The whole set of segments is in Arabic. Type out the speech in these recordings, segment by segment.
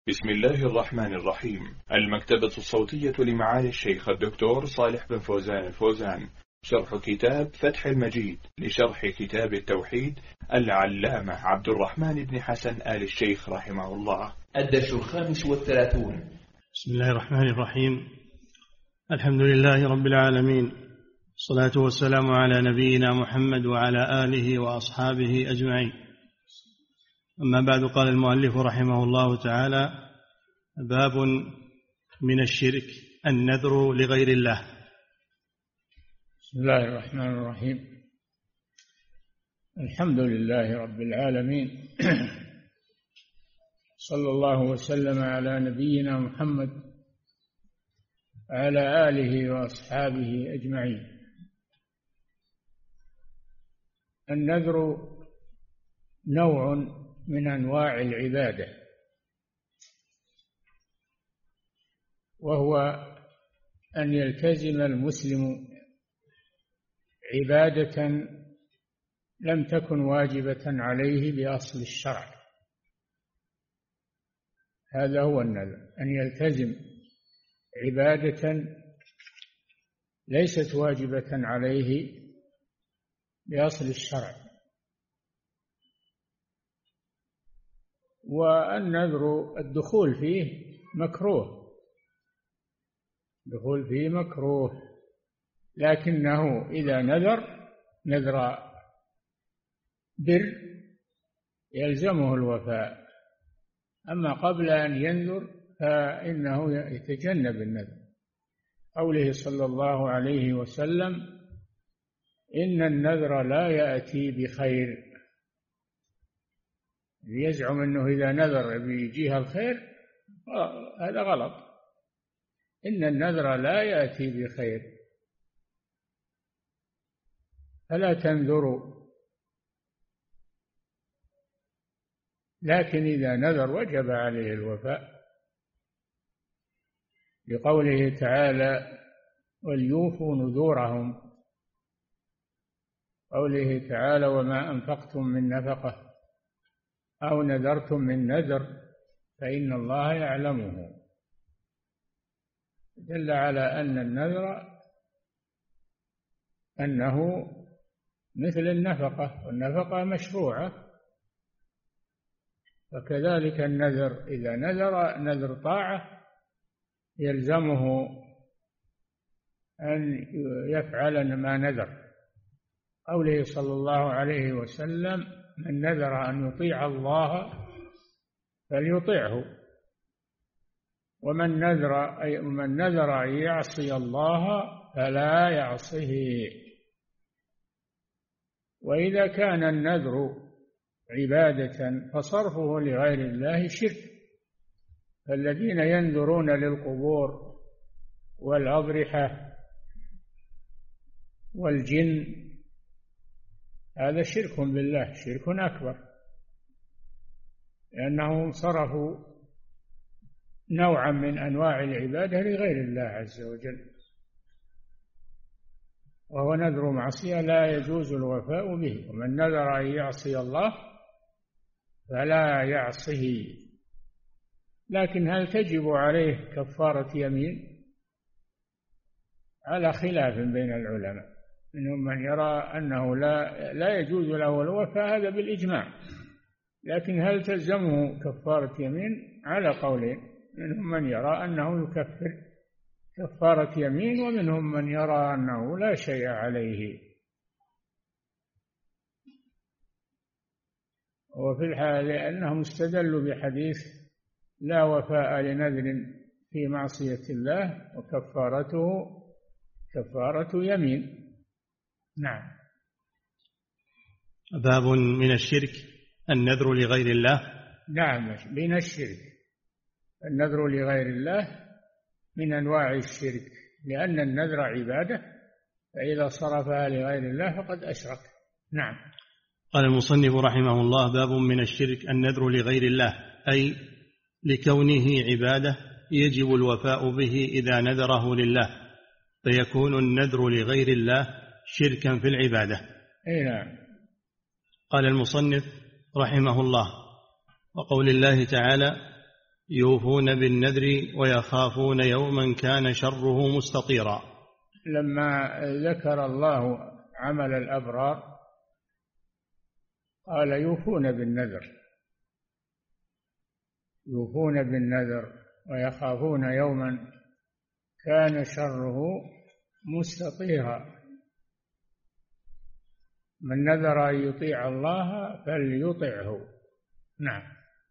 بسم الله الرحمن الرحيم. المكتبة الصوتية لمعالي الشيخ الدكتور صالح بن فوزان الفوزان، شرح كتاب فتح المجيد لشرح كتاب التوحيد العلامة عبد الرحمن بن حسن آل الشيخ رحمه الله. الدرس 35. بسم الله الرحمن الرحيم. الحمد لله رب العالمين، الصلاة والسلام على نبينا محمد وعلى آله وأصحابه أجمعين. أما بعد، قال المؤلف رحمه الله تعالى: باب من الشرك النذر لغير الله. بسم الله الرحمن الرحيم. الحمد لله رب العالمين، صلى الله وسلم على نبينا محمد وعلى آله وأصحابه أجمعين. النذر نوع من أنواع العبادة، وهو أن يلتزم المسلم عبادة لم تكن واجبة عليه بأصل الشرع. هذا هو النذر، أن يلتزم عبادة ليست واجبة عليه بأصل الشرع. والنذر الدخول فيه مكروه، الدخول فيه مكروه، لكنه إذا نذر بر يلزمه الوفاء. أما قبل أن ينذر فإنه يتجنب النذر. قوله صلى الله عليه وسلم: إن النذر لا يأتي بخير. يزعم أنه إذا نذر بيجيها الخير، هذا غلط. إن النذر لا يأتي بخير، فلا تنذروا. لكن إذا نذر وجب عليه الوفاء، لقوله تعالى: وليوفوا نذورهم. قوله تعالى: وما أنفقتم من نفقة أو نذرتم من نذر فإن الله يعلمه. دل على أن النذر أنه مثل النفقة، والنفقة مشروعة. فكذلك النذر، إذا نذر طاعة يلزمه أن يفعل ما نذر. قوله صلى الله عليه وسلم: من نذر أن يطيع الله فليطيعه، ومن نذر أن يعصي الله فلا يعصه. وإذا كان النذر عبادة فصرفه لغير الله شرك. فالذين ينذرون للقبور والأضرحة والجن هذا شرك بالله، شرك أكبر، لأنهم صرفوا نوعا من أنواع العبادة لغير الله عز وجل، وهو نذر معصية لا يجوز الوفاء به. ومن نذر أن يعصي الله فلا يعصه. لكن هل تجب عليه كفارة يمين؟ على خلاف بين العلماء، منهم من يرى أنه لا يجوز له الوفاء، هذا بالإجماع. لكن هل تلزمه كفارة يمين؟ على قولين، منهم من يرى أنه يكفر كفارة يمين، ومنهم من يرى أنه لا شيء عليه. وفي الحال لأنهم استدلوا بحديث: لا وفاء لنذر في معصية الله وكفارته كفارة يمين. نعم. باب من الشرك النذر لغير الله. نعم، من الشرك النذر لغير الله من أنواع الشرك، لأن النذر عبادة، فإذا صرفها لغير الله فقد أشرك. نعم. قال المصنف رحمه الله: باب من الشرك النذر لغير الله، أي لكونه عبادة يجب الوفاء به إذا نذره لله، فيكون النذر لغير الله شركا في العبادة. نعم. قال المصنف رحمه الله: وقول الله تعالى: يوفون بالنذر ويخافون يوما كان شره مستطيرا. لما ذكر الله عمل الأبرار قال يوفون بالنذر، يوفون بالنذر ويخافون يوما كان شره مستطيرا. من نذر أن يطيع الله فليطعه. نعم.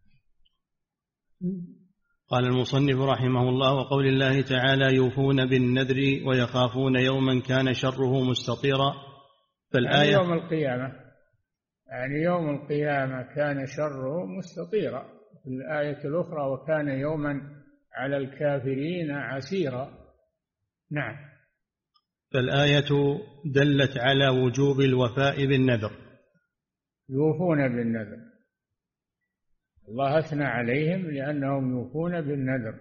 قال المصنف رحمه الله: وقول الله تعالى يوفون بالنذر ويخافون يوما كان شره مستطيرا. فالآية يوم القيامة، يعني يوم القيامة كان شره مستطيرا. في الآية الأخرى وكان يوما على الكافرين عسيرا. نعم. فالآية دلت على وجوب الوفاء بالنذر. يوفون بالنذر، الله أثنى عليهم لأنهم يوفون بالنذر،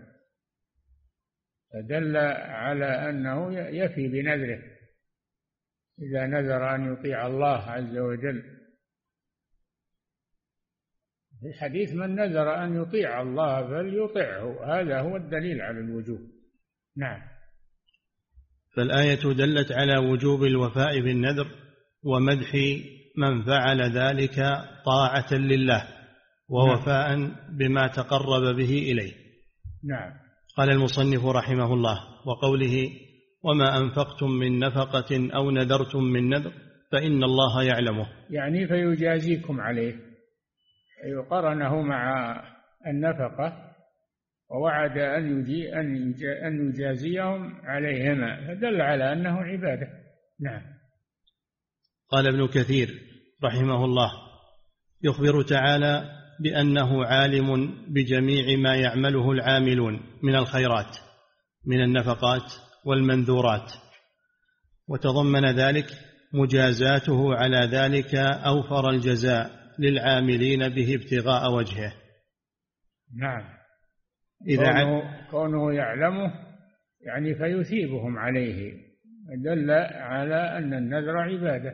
فدل على أنه يفي بنذره إذا نذر أن يطيع الله عز وجل. في الحديث من نذر أن يطيع الله فليطعه، هذا هو الدليل على الوجوب. نعم. فالآية دلت على وجوب الوفاء بالنذر ومدح من فعل ذلك طاعة لله ووفاء بما تقرب به إليه. نعم. قال المصنف رحمه الله: وقوله وما أنفقتم من نفقة أو نذرتم من نذر فإن الله يعلمه، يعني فيجازيكم عليه، يقرنه مع النفقة ووعد أن يجازيهم عليهما، فدل على أنه عبادة. نعم. قال ابن كثير رحمه الله: يخبر تعالى بأنه عالم بجميع ما يعمله العاملون من الخيرات من النفقات والمنذورات، وتضمن ذلك مجازاته على ذلك أوفر الجزاء للعاملين به ابتغاء وجهه. نعم. إذا كونه يعلمه يعني فيثيبهم عليه، دل على أن النذر عبادة.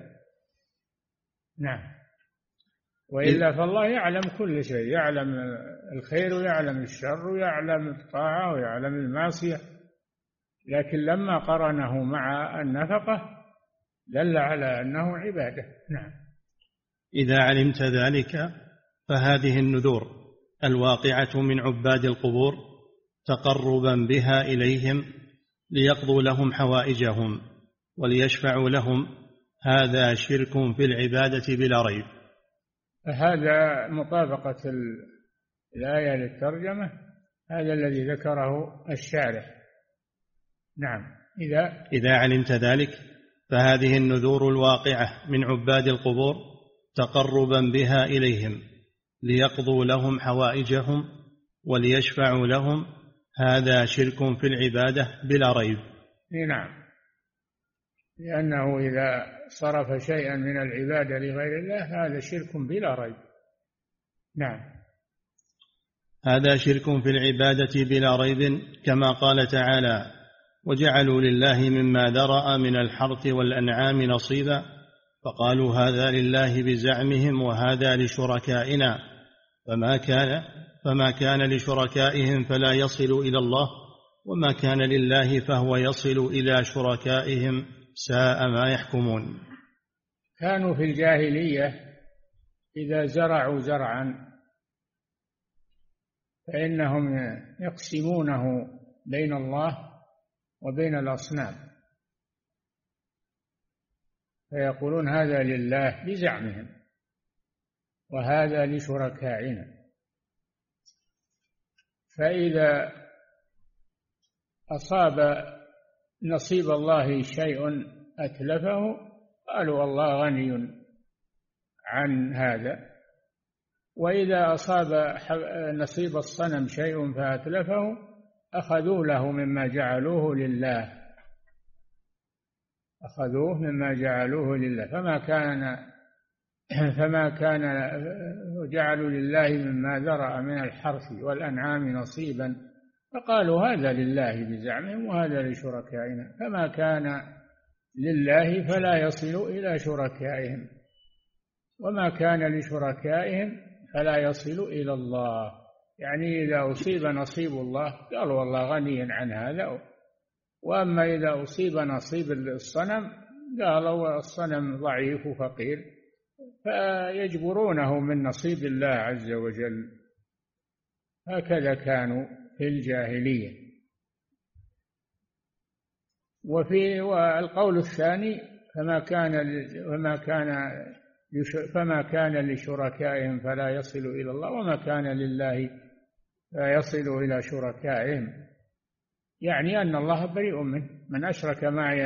نعم. وإلا فالله يعلم كل شيء، يعلم الخير ويعلم الشر ويعلم الطاعة ويعلم المعصية، لكن لما قرنه مع النفقة دل على أنه عبادة. نعم. إذا علمت ذلك فهذه النذور الواقعة من عباد القبور تقربا بها إليهم ليقضوا لهم حوائجهم وليشفعوا لهم، هذا شرك في العبادة بلا ريب. هذا مطابقة الآية للترجمة، هذا الذي ذكره الشارح. نعم. إذا علمت ذلك فهذه النذور الواقعة من عباد القبور تقربا بها إليهم ليقضوا لهم حوائجهم وليشفعوا لهم، هذا شرك في العبادة بلا ريب. نعم. لأنه إذا صرف شيئا من العبادة لغير الله هذا شرك بلا ريب. نعم. هذا شرك في العبادة بلا ريب، كما قال تعالى: وجعلوا لله مما ذرأ من الحرث والأنعام نصيبا فقالوا هذا لله بزعمهم وهذا لشركائنا فما كان لشركائهم فلا يصل إلى الله وما كان لله فهو يصل إلى شركائهم ساء ما يحكمون. كانوا في الجاهلية إذا زرعوا زرعا فإنهم يقسمونه بين الله وبين الأصنام، فيقولون هذا لله بزعمهم وهذا لشركائنا، فإذا أصاب نصيب الله شيء أتلفه قالوا الله غني عن هذا، وإذا أصاب نصيب الصنم شيء فأتلفه أخذوا له مما جعلوه لله، أخذوه مما جعلوه لله، فما كان جعلوا لله مما ذرأ من الحرث والأنعام نصيبا فقالوا هذا لله بزعمهم وهذا لشركائنا، فما كان لله فلا يصل إلى شركائهم وما كان لشركائهم فلا يصل إلى الله. يعني إذا أصيب نصيب الله قال والله غني عن هذا، وأما إذا أصيب نصيب الصنم قالوا الصنم ضعيف وفقير، فيجبرونه من نصيب الله عز وجل. هكذا كانوا في الجاهلية. والقول الثاني فما كان لشركائهم فلا يصل إلى الله، وما كان لله لا يصل إلى شركائهم، يعني أن الله بريء منه. من أشرك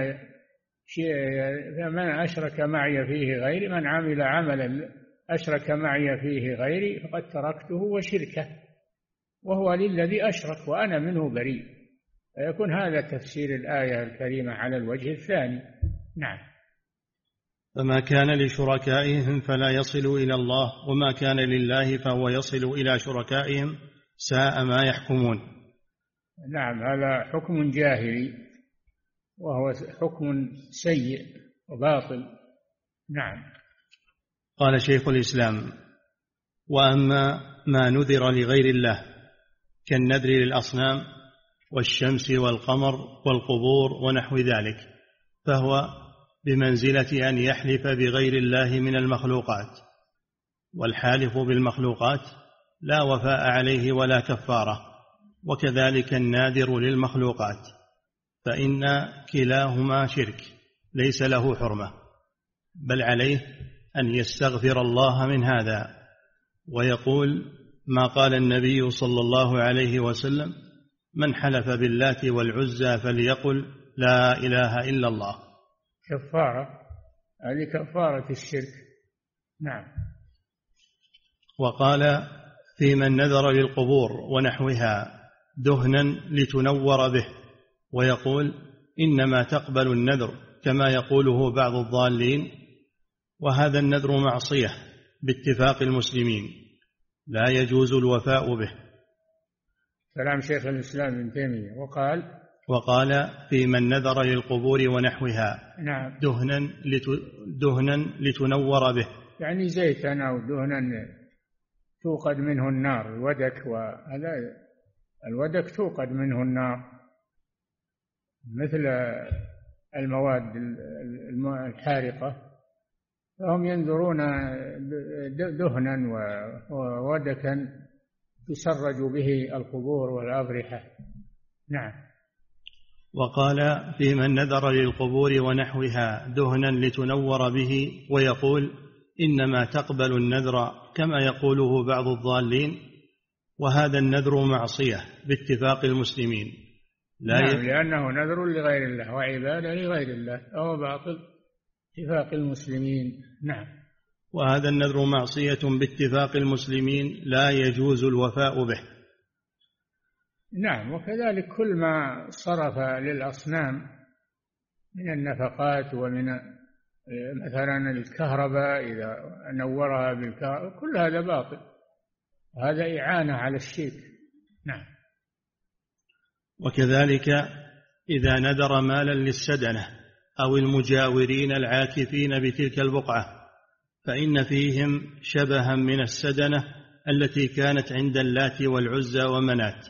معي فيه غيري، من عمل عملا أشرك معي فيه غيري فقد تركته وشركه، وهو للذي أشرك وأنا منه بريء. فيكون هذا تفسير الآية الكريمة على الوجه الثاني. نعم. فما كان لشركائهم فلا يصل إلى الله، وما كان لله فهو يصل إلى شركائهم، ساء ما يحكمون. نعم، هذا حكم جاهلي وهو حكم سيء وباطل. نعم. قال شيخ الإسلام: وأما ما نذر لغير الله كالنذر للأصنام والشمس والقمر والقبور ونحو ذلك، فهو بمنزلة أن يحلف بغير الله من المخلوقات، والحالف بالمخلوقات لا وفاء عليه ولا كفارة، وكذلك الناذر للمخلوقات، فإن كلاهما شرك ليس له حرمة، بل عليه أن يستغفر الله من هذا، ويقول ما قال النبي صلى الله عليه وسلم: من حلف باللات والعزى فليقل لا إله إلا الله. كفارة، هذه كفارة الشرك. نعم. وقال في من نذر للقبور ونحوها دهنا لتنور به، ويقول إنما تقبل النذر كما يقوله بعض الضالين، وهذا النذر معصية باتفاق المسلمين، لا يجوز الوفاء به. كلام شيخ الإسلام ابن تيمية. وقال في من نذر للقبور ونحوها نعم دهنا لتنور به، يعني زيتا أو دهنا توقد منه النار، الودك، وهذا الودك توقد منه النار مثل المواد الحارقة، فهم ينذرون دهنا وودكا تسرج به القبور والأضرحة. نعم. وقال في من نذر للقبور ونحوها دهنا لتنور به، ويقول إنما تقبل النذر كما يقوله بعض الضالين، وهذا النذر معصية باتفاق المسلمين، لأنه نذر لغير الله وعبادة لغير الله، أو باطل اتفاق المسلمين. نعم. وهذا النذر معصية باتفاق المسلمين لا يجوز الوفاء به. نعم. وكذلك كل ما صرف للأصنام من النفقات، ومن مثلا الكهرباء إذا نورها بالكهرباء، كل هذا باطل، هذا إعانة على الشرك. نعم. وكذلك إذا نذر مالا للسدنة أو المجاورين العاكفين بتلك البقعة، فإن فيهم شبها من السدنة التي كانت عند اللات والعزى ومنات.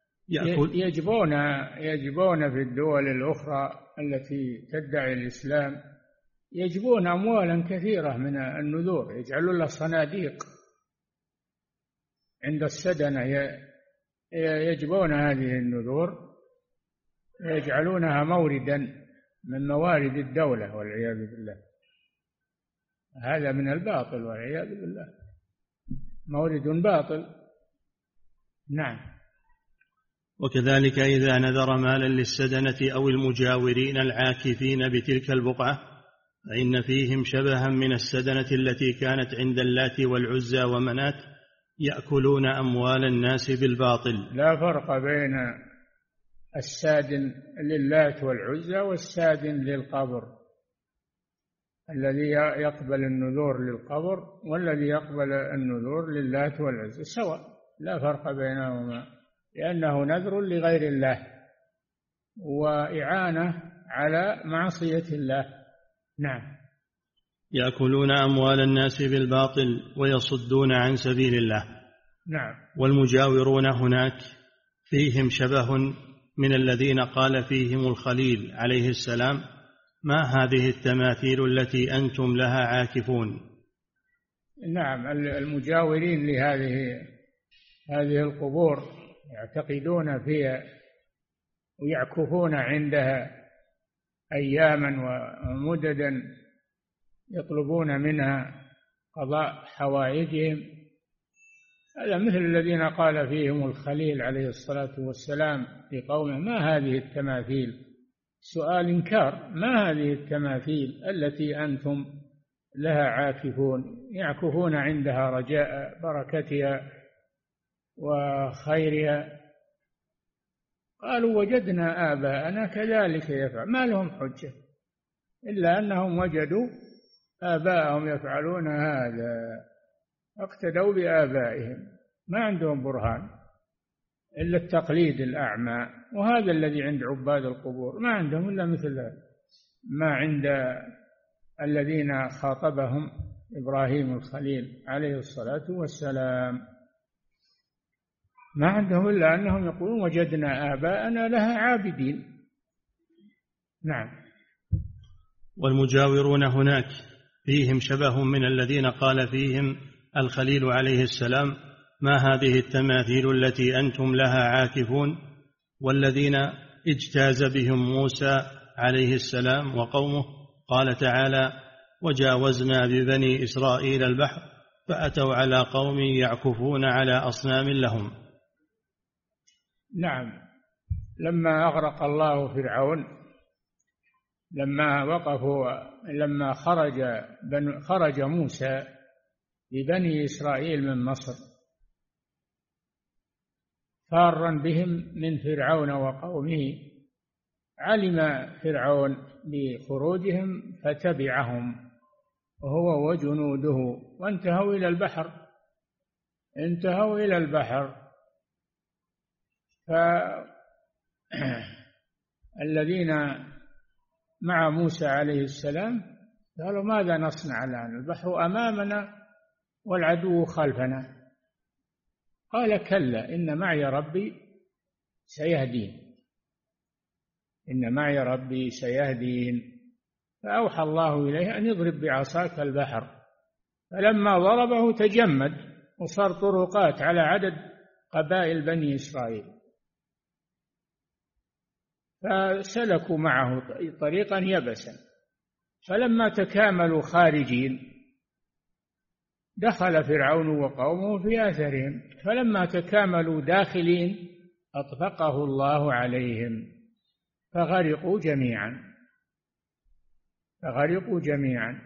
يجبون في الدول الأخرى التي تدعي الإسلام، يجبون أموالا كثيرة من النذور، يجعلون لها صناديق عند السدنة، يجبون هذه النذور ويجعلونها موردا من موارد الدولة والعياذ بالله. هذا من الباطل والعياذ بالله، مورد باطل. نعم. وكذلك إذا نذر مالا للسدنة أو المجاورين العاكفين بتلك البقعة، فإن فيهم شبها من السدنة التي كانت عند اللات والعزى ومنات، يأكلون أموال الناس بالباطل. لا فرق بين السادن للات والعزى والسادن للقبر، الذي يقبل النذور للقبر والذي يقبل النذور للات والعزى سواء، لا فرق بينهما، لأنه نذر لغير الله وإعانة على معصية الله. نعم. يأكلون أموال الناس بالباطل ويصدون عن سبيل الله. نعم. والمجاورون هناك فيهم شبه من الذين قال فيهم الخليل عليه السلام: ما هذه التماثيل التي أنتم لها عاكفون؟ نعم، المجاورين هذه القبور يعتقدون فيها ويعكفون عندها أياما ومددا يطلبون منها قضاء حوائجهم. هذا مثل الذين قال فيهم الخليل عليه الصلاة والسلام لقومه: ما هذه التماثيل؟ سؤال إنكار. ما هذه التماثيل التي أنتم لها عاكفون؟ يعكفون عندها رجاء بركتها وخيرها. قالوا: وجدنا آباءنا كذلك يفعل. ما لهم حجة إلا أنهم وجدوا آباءهم يفعلون هذا، اقتدوا بآبائهم، ما عندهم برهان إلا التقليد الأعمى. وهذا الذي عند عباد القبور، ما عندهم إلا مثل ما عند الذين خاطبهم إبراهيم الخليل عليه الصلاة والسلام. ما عندهم إلا أنهم يقولون: وجدنا آباءنا لها عابدين. نعم. والمجاورون هناك فيهم شبه من الذين قال فيهم الخليل عليه السلام: ما هذه التماثيل التي أنتم لها عاكفون؟ والذين اجتاز بهم موسى عليه السلام وقومه، قال تعالى: وجاوزنا ببني إسرائيل البحر فأتوا على قوم يعكفون على أصنام لهم. نعم. لما أغرق الله فرعون، لما خرج موسى ببني إسرائيل من مصر فارا بهم من فرعون وقومه، علم فرعون بخروجهم فتبعهم وهو وجنوده، وانتهوا إلى البحر. فالذين مع موسى عليه السلام قالوا: ماذا نصنع الآن؟ البحر أمامنا والعدو خلفنا. قال: كلا، إن معي ربي سيهدين. فأوحى الله إليه أن يضرب بعصاك البحر، فلما ضربه تجمد وصار طرقات على عدد قبائل بني إسرائيل، فسلكوا معه طريقا يبسا. فلما تكاملوا خارجين دخل فرعون وقومه في آثارهم، فلما تكاملوا داخلين أطبقه الله عليهم فغرقوا جميعا.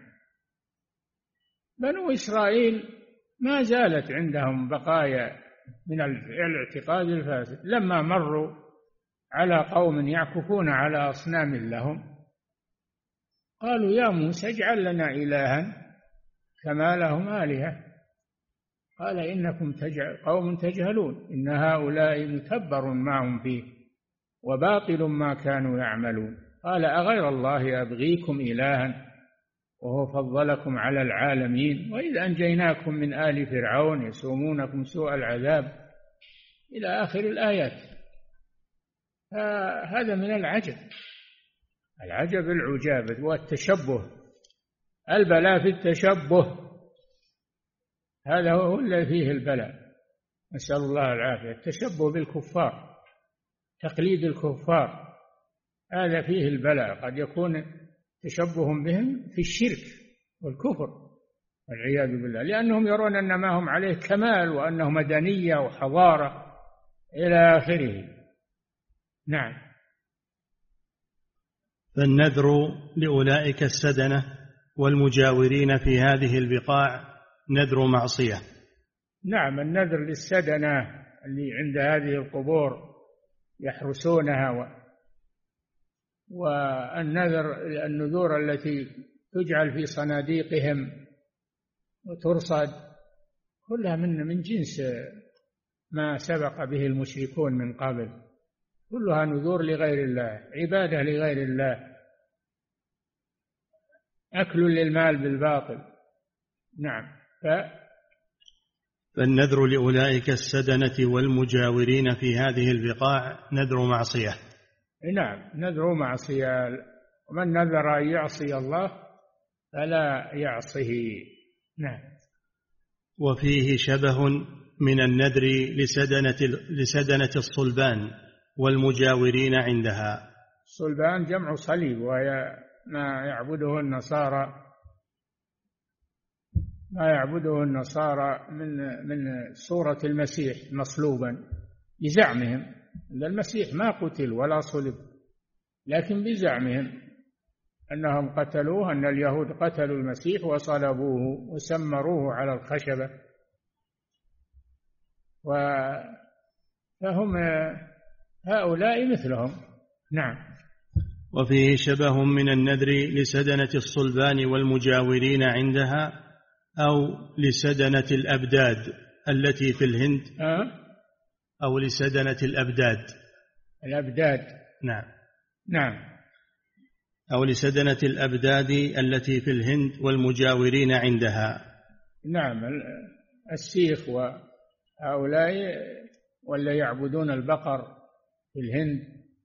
بنو إسرائيل ما زالت عندهم بقايا من الاعتقاد الفاسد. لما مروا على قوم يعكفون على أصنام لهم قالوا: يا موسى اجعل لنا إلها كما لهم آلهة. قال: إنكم قوم تجهلون، إن هؤلاء متبر ما هم فيه وباطل ما كانوا يعملون. قال: أغير الله أبغيكم إلها وهو فضلكم على العالمين، وإذ أنجيناكم من آل فرعون يسومونكم سوء العذاب، إلى آخر الآيات. هذا من العجب العجاب والتشبه. البلاء في التشبه، هذا هو الذي فيه البلاء، نسأل الله العافية. التشبه بالكفار، تقليد الكفار، هذا فيه البلاء. قد يكون تشبه بهم في الشرك والكفر والعياذ بالله، لأنهم يرون أن ما هم عليه كمال وأنه مدنية وحضارة إلى آخره. نعم. فالنذر لأولئك السدنة والمجاورين في هذه البقاع نذر معصية. نعم، النذر للسدنة اللي عند هذه القبور يحرسونها، النذور التي تجعل في صناديقهم وترصد، كلها من جنس ما سبق به المشركون من قبل، كلها نذور لغير الله، عبادة لغير الله، أكل للمال بالباطل. نعم. فالنذر لأولئك السدنة والمجاورين في هذه البقاع نذر معصية. نعم، نذر معصية، ومن نذر أن يعصي الله فلا يعصه. نعم. وفيه شبه من النذر لسدنة الصلبان والمجاورين عندها. الصلبان جمع صليب، وهي ما يعبده النصارى من صورة المسيح مصلوبا بزعمهم أن المسيح ما قتل ولا صلب، لكن بزعمهم أنهم قتلوه، أن اليهود قتلوا المسيح وصلبوه وسمروه على الخشبة، فهم هؤلاء مثلهم. نعم. وفيه شبه من النذر لسدنة الصلبان والمجاورين عندها أو لسدنة الأبداد التي في الهند، أو لسدنة الأبداد. نعم. أو لسدنة الأبداد التي في الهند والمجاورين عندها. نعم. السيخ وهؤلاء ولا يعبدون البقر في الهند،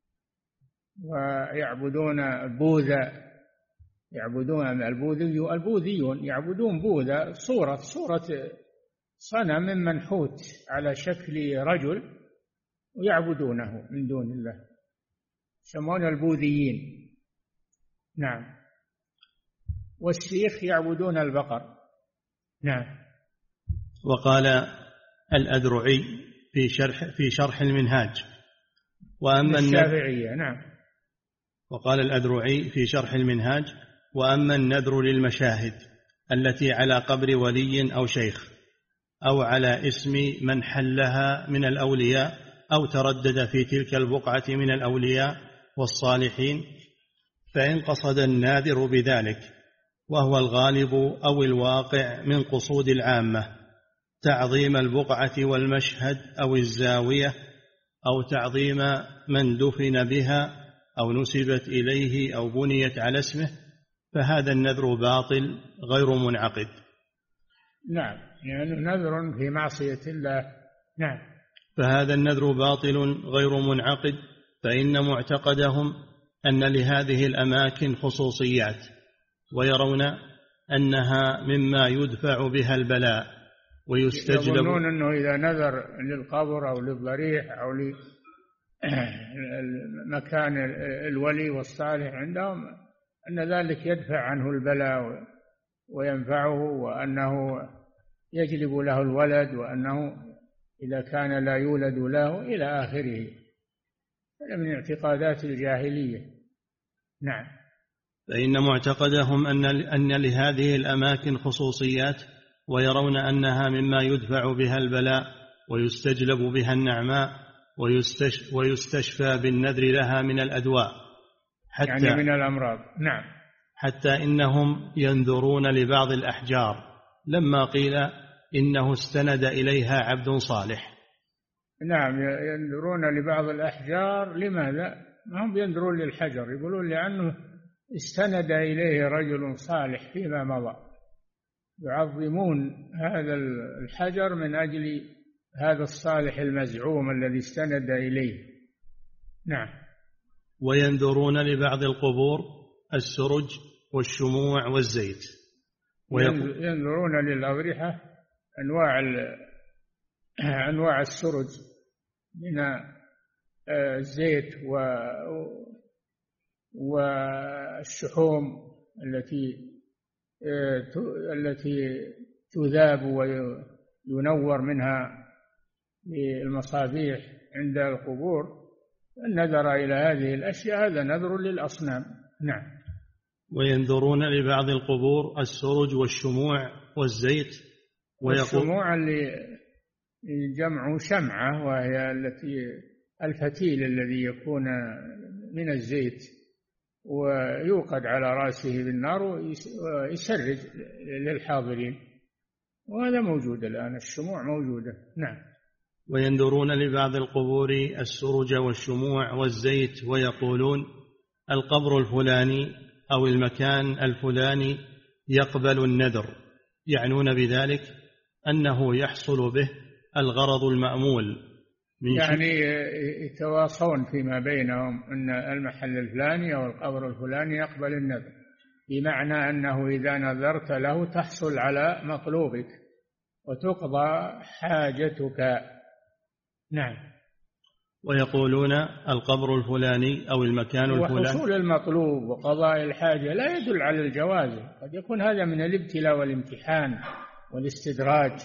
ويعبدون بوذا، يعبدون البوذيون يعبدون بوذا، صورة صنم منحوت على شكل رجل ويعبدونه من دون الله، يسمون البوذيين. نعم. والسيخ يعبدون البقر. نعم. وقال الأذرعي في شرح المنهاج وأما الشافعية. نعم. وقال الأذرعي في شرح المنهاج: وأما النذر للمشاهد التي على قبر ولي أو شيخ أو على اسم من حلها من الأولياء أو تردد في تلك البقعة من الأولياء والصالحين، فإن قصد الناذر بذلك، وهو الغالب أو الواقع من قصود العامة، تعظيم البقعة والمشهد أو الزاوية، أو تعظيم من دفن بها أو نسبت إليه أو بنيت على اسمه، فهذا النذر باطل غير منعقد. نعم، يعني نذر في معصية الله. نعم. فهذا النذر باطل غير منعقد، فإن معتقدهم أن لهذه الأماكن خصوصيات، ويرون أنها مما يدفع بها البلاء ويستجلب. يظنون أنه إذا نذر للقبر أو للضريح أو لمكان الولي والصالح عندهم أن ذلك يدفع عنه البلاء وينفعه، وأنه يجلب له الولد، وأنه إذا كان لا يولد له إلى آخره. هذا من اعتقادات الجاهلية. نعم. فإن معتقدهم أن لهذه الأماكن خصوصيات، ويرون أنها مما يدفع بها البلاء ويستجلب بها النعماء ويستشفى بالنذر لها من الأدواء، يعني من الأمراض. نعم. حتى إنهم ينذرون لبعض الأحجار لما قيل إنه استند إليها عبد صالح. نعم، ينذرون لبعض الأحجار. لماذا؟ ما هم ينذرون للحجر، يقولون لأنه استند إليه رجل صالح فيما مضى، يعظمون هذا الحجر من أجل هذا الصالح المزعوم الذي استند إليه. نعم. وينذرون لبعض القبور السرج والشموع والزيت. ينذرون للأضرحة أنواع السرج من الزيت والشحوم التي تذاب وينور منها المصابيح عند القبور. النذر إلى هذه الأشياء هذا نذر للأصنام. نعم. وينذرون لبعض القبور السرج والشموع والزيت. والشموع اللي جمع شمعة، وهي الفتيل الذي يكون من الزيت ويوقد على رأسه بالنار ويسرج للحاضرين، وهذا موجود الآن، الشموع موجودة. نعم. وينذرون لبعض القبور السرج والشموع والزيت، ويقولون القبر الفلاني أو المكان الفلاني يقبل النذر، يعنون بذلك أنه يحصل به الغرض المأمول يعني يتواصون فيما بينهم أن المحل الفلاني أو القبر الفلاني يقبل النذر، بمعنى أنه إذا نذرت له تحصل على مطلوبك وتقضى حاجتك. نعم. ويقولون القبر الفلاني أو المكان الفلاني، وحصول المطلوب وقضاء الحاجة لا يدل على الجواز، قد يكون هذا من الابتلاء والامتحان والاستدراج،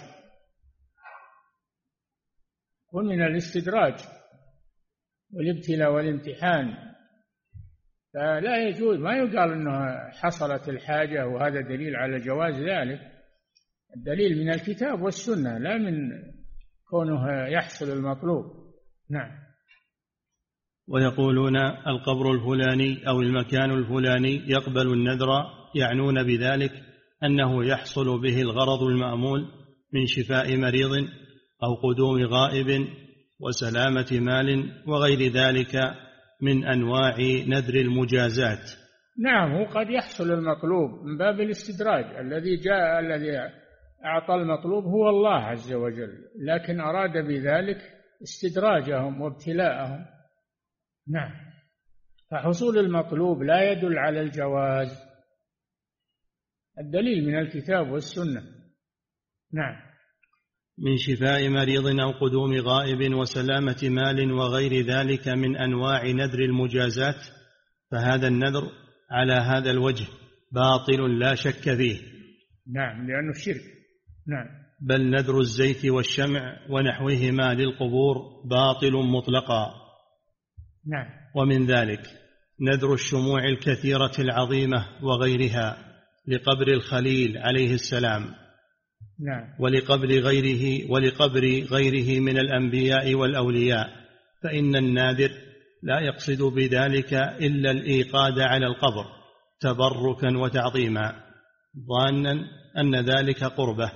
يكون من الاستدراج والابتلاء والامتحان، فلا يجوز، ما يقال أنه حصلت الحاجة وهذا دليل على جواز ذلك. الدليل من الكتاب والسنة لا من كونه يحصل المطلوب. نعم. ويقولون القبر الفلاني أو المكان الفلاني يقبل النذر، يعنون بذلك أنه يحصل به الغرض المأمول من شفاء مريض أو قدوم غائب وسلامة مال وغير ذلك من أنواع نذر المجازات. نعم، هو قد يحصل المطلوب من باب الاستدراج، الذي أعطى المطلوب هو الله عز وجل، لكن أراد بذلك استدراجهم وابتلاءهم. نعم. فحصول المطلوب لا يدل على الجواز، الدليل من الكتاب والسنة. نعم. من شفاء مريض أو قدوم غائب وسلامة مال وغير ذلك من أنواع نذر المجازات، فهذا النذر على هذا الوجه باطل لا شك فيه. نعم، لأنه شرك. نعم. بل نذر الزيت والشمع ونحوهما للقبور باطل مطلقا. نعم. ومن ذلك نذر الشموع الكثيرة العظيمة وغيرها لقبر الخليل عليه السلام. نعم. ولقبر غيره من الأنبياء والأولياء، فإن الناذر لا يقصد بذلك إلا الإيقاد على القبر تبركا وتعظيما ظانا أن ذلك قربه،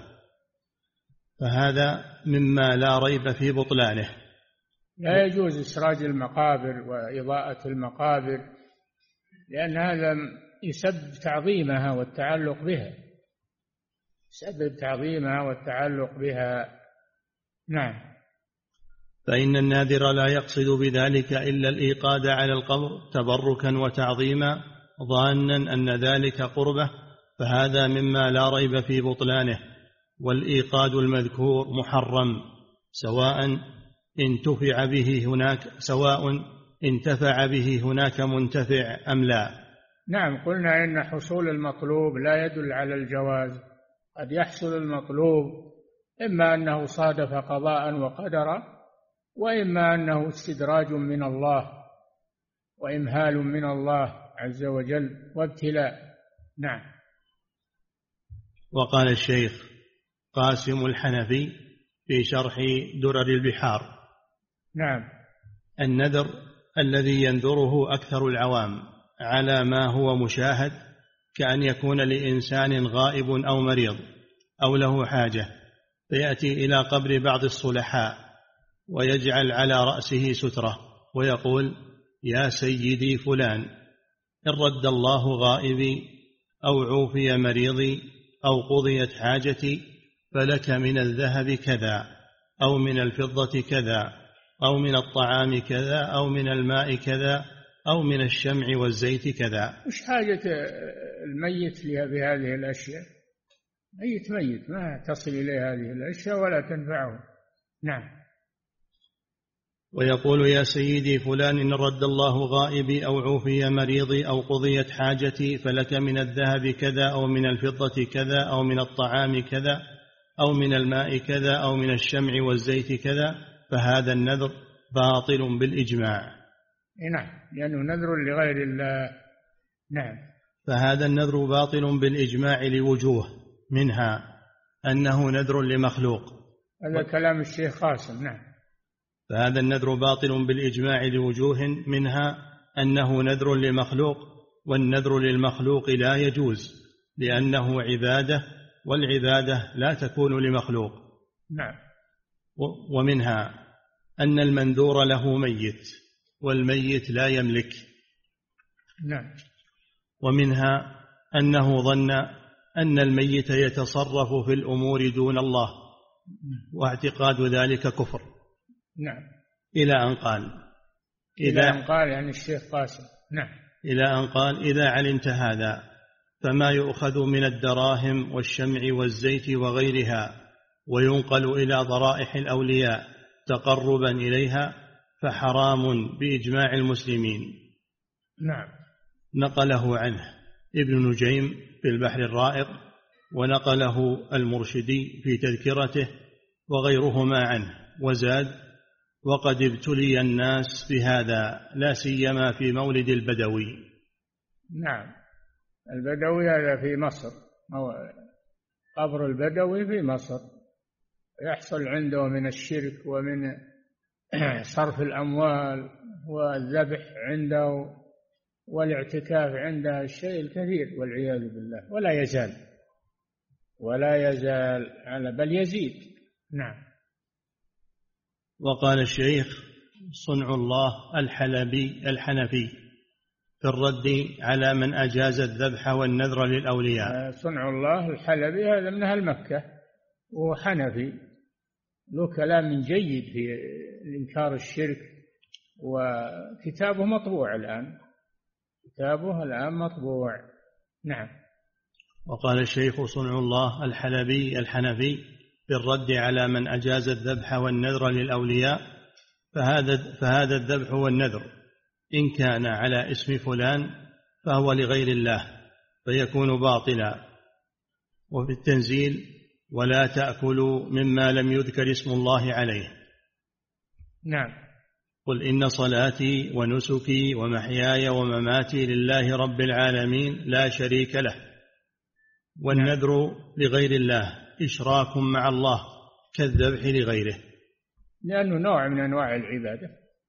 فهذا مما لا ريب في بطلانه. لا يجوز إسراج المقابر وإضاءة المقابر، لأن هذا يسبب تعظيمها والتعلق بها، يسبب تعظيمها والتعلق بها. نعم. فإن الناذر لا يقصد بذلك إلا الإيقاد على القبر تبركا وتعظيما ظانا أن ذلك قربه، فهذا مما لا ريب في بطلانه. والإيقاد المذكور محرم سواء انتفع به هناك منتفع أم لا. نعم، قلنا إن حصول المطلوب لا يدل على الجواز، قد يحصل المطلوب إما أنه صادف قضاء وقدرا، وإما أنه استدراج من الله وإمهال من الله عز وجل وابتلاء. نعم. وقال الشيخ قاسم الحنفي في شرح درر البحار: نعم. النذر الذي ينذره أكثر العوام على ما هو مشاهد، كأن يكون لإنسان غائب أو مريض أو له حاجة، فيأتي إلى قبر بعض الصلحاء ويجعل على رأسه سترة ويقول: يا سيدي فلان، إن رد الله غائبي أو عوفي مريضي أو قضيت حاجتي فلك من الذهب كذا أو من الفضة كذا أو من الطعام كذا أو من الماء كذا أو من الشمع والزيت كذا. وش حاجة الميت لها بهذه الأشياء؟ ميت ما تصل إليه هذه الأشياء ولا تنفعه. نعم. ويقول: يا سيدي فلان، إن رد الله غائبي أو عوفي مريضي أو قضيت حاجتي فلك من الذهب كذا أو من الفضة كذا أو من الطعام كذا أو من الماء كذا أو من الشمع والزيت كذا، فهذا النذر باطل بالإجماع. نعم، لأنه نذر لغير الله. نعم. فهذا النذر باطل بالإجماع لوجوه، منها أنه نذر لمخلوق. هذا كلام الشيخ قاسم. نعم. فهذا النذر باطل بالإجماع لوجوه، منها أنه نذر لمخلوق، والنذر للمخلوق لا يجوز لأنه عبادة، والعبادة لا تكون لمخلوق. نعم. ومنها أن المنذور له ميت والميت لا يملك. نعم. ومنها أنه ظن أن الميت يتصرف في الأمور دون الله، واعتقاد ذلك كفر. نعم. إلى أن قال يعني الشيخ قاسم. نعم. إلى أن قال: إذا علمت هذا فما يؤخذ من الدراهم والشمع والزيت وغيرها وينقل إلى ضرائح الأولياء تقربا إليها فحرام بإجماع المسلمين. نعم. نقله عنه ابن نجيم في البحر الرائق، ونقله المرشدي في تذكرته وغيرهما عنه، وزاد: وقد ابتلي الناس بهذا لا سيما في مولد البدوي. نعم. البدوي هذا في مصر، قبر البدوي في مصر، يحصل عنده من الشرك ومن صرف الأموال والذبح عنده والاعتكاف عنده الشيء الكثير والعياذ بالله، ولا يزال بل يزيد. نعم. وقال الشيخ صنع الله الحنفي في الرد على من أجاز الذبح والنذر للأولياء. صنع الله الحلبي هذا من أهل مكة وحنفي، له كلام جيد في إنكار الشرك، وكتابه مطبوع الآن، مطبوع. نعم. وقال الشيخ صنع الله الحنفي في الرد على من أجاز الذبح والنذر للأولياء: فهذا الذبح والنذر إن كان على اسم فلان فهو لغير الله فيكون باطلا. وفي التنزيل: ولا تأكلوا مما لم يذكر اسم الله عليه. نعم. قل إن صلاتي ونسكي ومحياي ومماتي لله رب العالمين لا شريك له. والنذر لغير الله إشراك مع الله كالذبح لغيره، لأنه نوع من أنواع العبادة،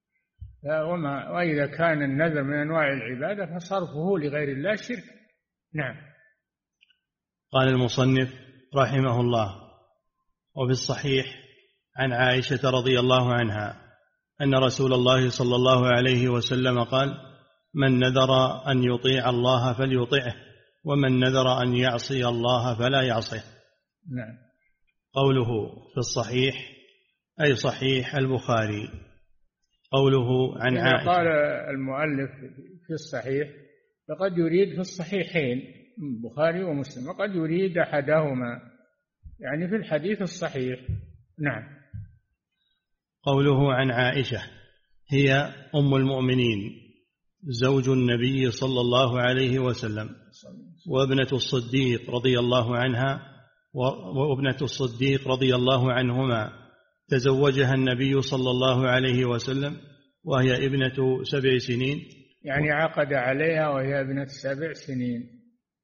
وإذا كان النذر من أنواع العبادة فصرفه لغير الله شرك. نعم. قال المصنف رحمه الله: وفي الصحيح عن عائشة رضي الله عنها أن رسول الله صلى الله عليه وسلم قال: من نذر أن يطيع الله فليطعه، ومن نذر أن يعصي الله فلا يعصيه. نعم. قوله في الصحيح أي صحيح البخاري. قوله عن عائشة، قال المؤلف في الصحيح فقد يريد في الصحيحين البخاري ومسلم، وقد يريد أحدهما، يعني في الحديث الصحيح. نعم. قوله عن عائشة هي أم المؤمنين زوج النبي صلى الله عليه وسلم، وابنة الصديق رضي الله عنها وابنة الصديق رضي الله عنهما، تزوجها النبي صلى الله عليه وسلم وهي ابنة 7 سنين، يعني عقد عليها وهي ابنة 7 سنين،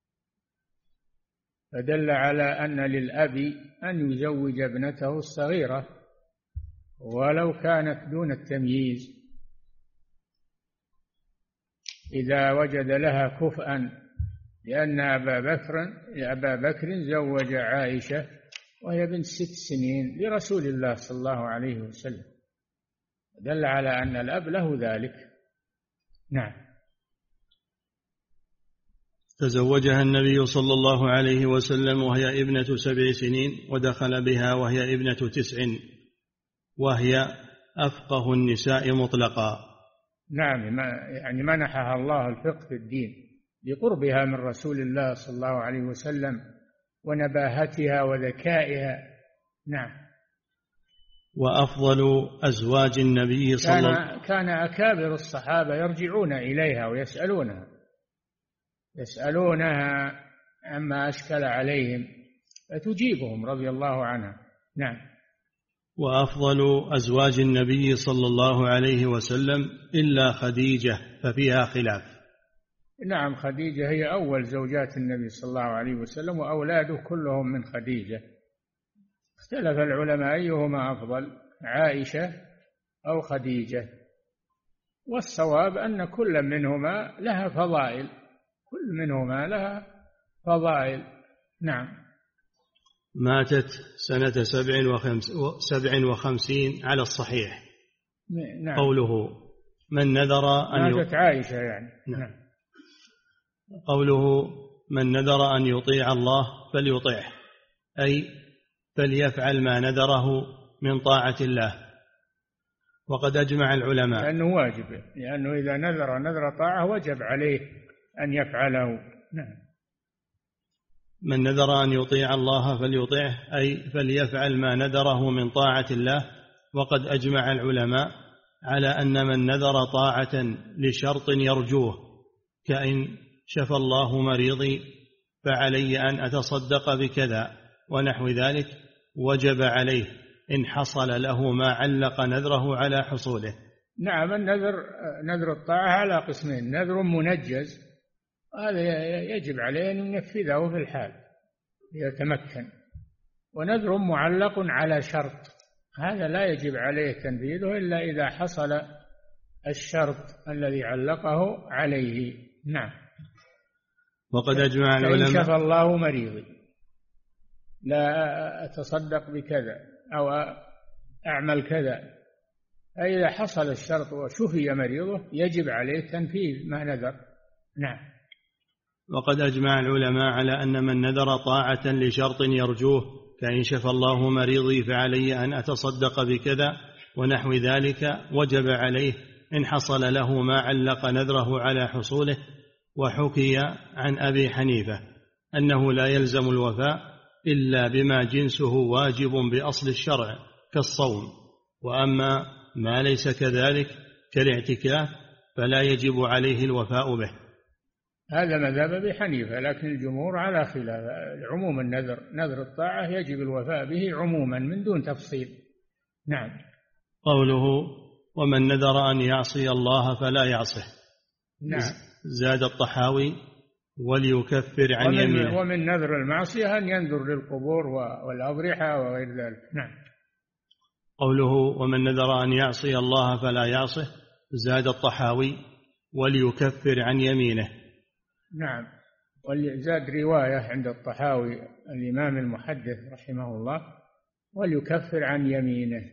فدل على أن للأب أن يزوج ابنته الصغيرة ولو كانت دون التمييز إذا وجد لها كفءا، لأن أبا بكر زوج عائشة وهي بنت 6 سنين لرسول الله صلى الله عليه وسلم، دل على أن الأب له ذلك. نعم. تزوجها النبي صلى الله عليه وسلم وهي ابنة 7 سنين، ودخل بها وهي ابنة 9، وهي أفقه النساء مطلقا. نعم، يعني منحها الله الفقه في الدين لقربها من رسول الله صلى الله عليه وسلم ونباهتها وذكائها. نعم. وأفضل أزواج النبي صلى الله عليه وسلم كان أكابر الصحابة يرجعون إليها ويسألونها عما أشكل عليهم فتجيبهم رضي الله عنها. نعم. وأفضل أزواج النبي صلى الله عليه وسلم إلا خديجة ففيها خلاف. نعم، خديجة هي أول زوجات النبي صلى الله عليه وسلم، وأولاده كلهم من خديجة. اختلف العلماء أيهما أفضل، عائشة أو خديجة، والصواب أن كل منهما لها فضائل. نعم. ماتت سنة 57 على الصحيح. نعم. قوله من نذر أن ماتت عائشة يعني. نعم. قوله من نذر أن يطيع الله فليطيعه، أي فليفعل ما نذره من طاعة الله. وقد أجمع العلماء لأنه واجب، لأنه إذا نذر طاعة وجب عليه أن يفعله. نعم. من نذر أن يطيع الله فليطيعه، أي فليفعل ما نذره من طاعة الله. وقد أجمع العلماء على أن من نذر طاعة لشرط يرجوه، كأن شفى الله مريضي فعلي أن أتصدق بكذا ونحو ذلك، وجب عليه إن حصل له ما علق نذره على حصوله. نعم. نذر الطاعة على قسمين: نذر منجز، هذا يجب عليه أن ينفذه في الحال يتمكن، ونذر معلق على شرط، هذا لا يجب عليه تنفيذه إلا إذا حصل الشرط الذي علقه عليه. نعم. وقد أجمع العلماء: إن شفى الله مريضي لا أتصدق بكذا أو أعمل كذا، فإذا حصل الشرط وشفي مريضه يجب عليه تنفيذ ما نذر. نعم. وقد أجمع العلماء على أن من نذر طاعة لشرط يرجوه، كأن شفى الله مريضي فعلي أن أتصدق بكذا ونحو ذلك، وجب عليه إن حصل له ما علق نذره على حصوله. وحكي عن أبي حنيفة أنه لا يلزم الوفاء إلا بما جنسه واجب بأصل الشرع كالصوم، وأما ما ليس كذلك كالاعتكاف فلا يجب عليه الوفاء به. هذا مذهب أبي حنيفة، لكن الجمهور على خلاف. عموم نذر الطاعة يجب الوفاء به عموما من دون تفصيل. نعم. قوله: ومن نذر أن يعصي الله فلا يعصه. نعم. زاد الطحاوي: وليكفر عن يمينه. ومن نذر المعصية أن ينذر للقبور والأضرحة وغير ذلك. نعم. قوله: ومن نذر أن يعصي الله فلا يعصه. زاد الطحاوي: وليكفر عن يمينه. نعم. زاد رواية عند الطحاوي الإمام المحدث رحمه الله: وليكفر عن يمينه،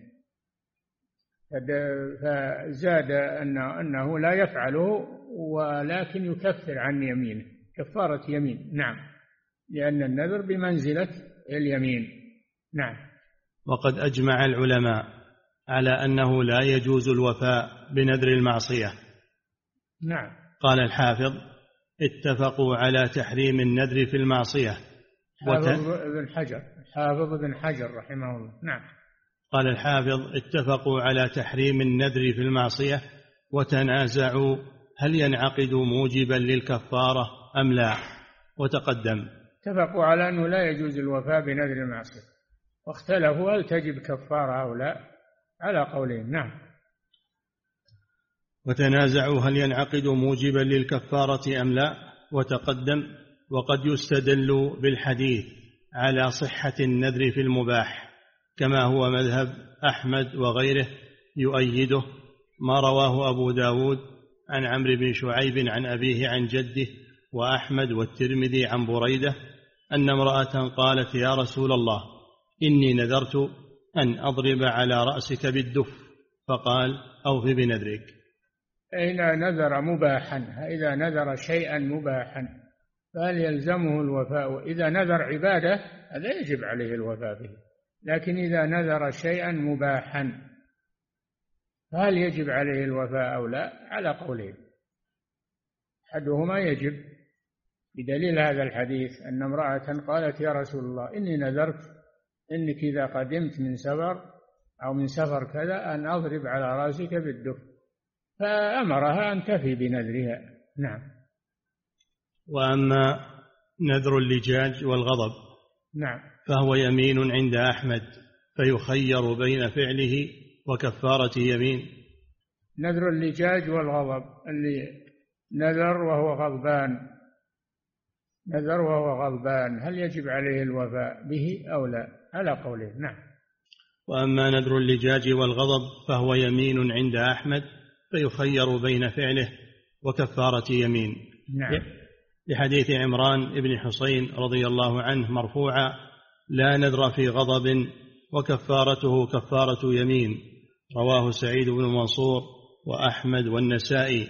فزاد أنه لا يفعله ولكن يكفر عن يمينه كفارة يمين. نعم. لأن النذر بمنزلة اليمين. نعم. وقد أجمع العلماء على أنه لا يجوز الوفاء بنذر المعصية. نعم. قال الحافظ: اتفقوا على تحريم النذر في المعصية. حافظ ابن حجر رحمه الله. نعم. قال الحافظ: اتفقوا على تحريم النذر في المعصية، وتنازعوا هل ينعقد موجبا للكفارة أم لا، وتقدم. اتفقوا على أنه لا يجوز الوفاء بنذر المعصية، واختلفوا هل تجب كفارة أو لا، على قولين. نعم. وتنازعوا هل ينعقد موجبا للكفارة أم لا، وتقدم. وقد يستدل بالحديث على صحة النذر في المباح، كما هو مذهب أحمد وغيره يؤيده ما رواه أبو داود عن عمرو بن شعيب عن أبيه عن جده، وأحمد والترمذي عن بريدة أن امرأة قالت: يا رسول الله، إني نذرت أن أضرب على رأسك بالدف، فقال: أوف بنذرك. إذا نذر مباحا، إذا نذر شيئا مباحا فهل يلزمه الوفاء؟ إذا نذر عبادة هذا يجب عليه الوفاء به، لكن إذا نذر شيئا مباحا فهل يجب عليه الوفاء أو لا، على قولين. أحدهما يجب بدليل هذا الحديث أن امرأة قالت: يا رسول الله، إني نذرت إنك إذا قدمت من سفر أو من سفر كذا أن أضرب على رأسك بالدف، فأمرها أن تفي بنذرها. نعم. وأما نذر اللجاج والغضب نعم فهو يمين عند أحمد، فيخير بين فعله وكفارة يمين. نذر اللجاج والغضب، اللي نذر وهو غضبان هل يجب عليه الوفاء به أو لا، على قوله. نعم. وأما نذر اللجاج والغضب فهو يمين عند أحمد، فيخير بين فعله وكفارة يمين. نعم. لحديث عمران بن حسين رضي الله عنه مرفوعا: لا نذر في غضب وكفارته كفارة يمين. رواه سعيد بن منصور وأحمد والنسائي.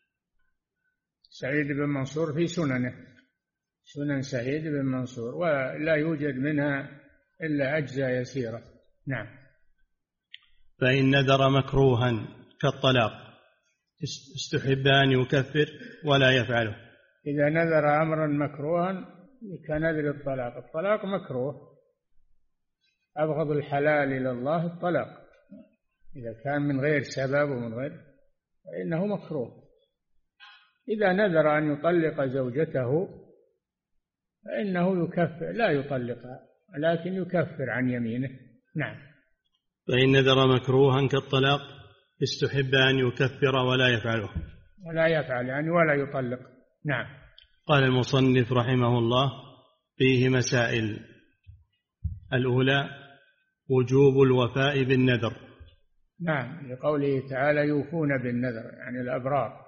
سعيد بن منصور في سننه، سنن سعيد بن منصور، ولا يوجد منها إلا أجزاء يسيرة. نعم. فإن نذر مكروها كالطلاق استحب أن يكفر ولا يفعله. إذا نذر أمرا مكروها كنذر الطلاق. الطلاق مكروه، أبغض الحلال إلى الله الطلاق، إذا كان من غير سبب ومن غير فإنه مكروه. إذا نذر أن يطلق زوجته فإنه يكفر، لا يطلقها لكن يكفر عن يمينه. نعم. فإن نذر مكروها كالطلاق استحب أن يكفر ولا يفعله. ولا يفعل يعني ولا يطلق. نعم. قال المصنف رحمه الله: فيه مسائل. الأولى وجوب الوفاء بالنذر. نعم، لقوله تعالى يوفون بالنذر يعني الأبرار.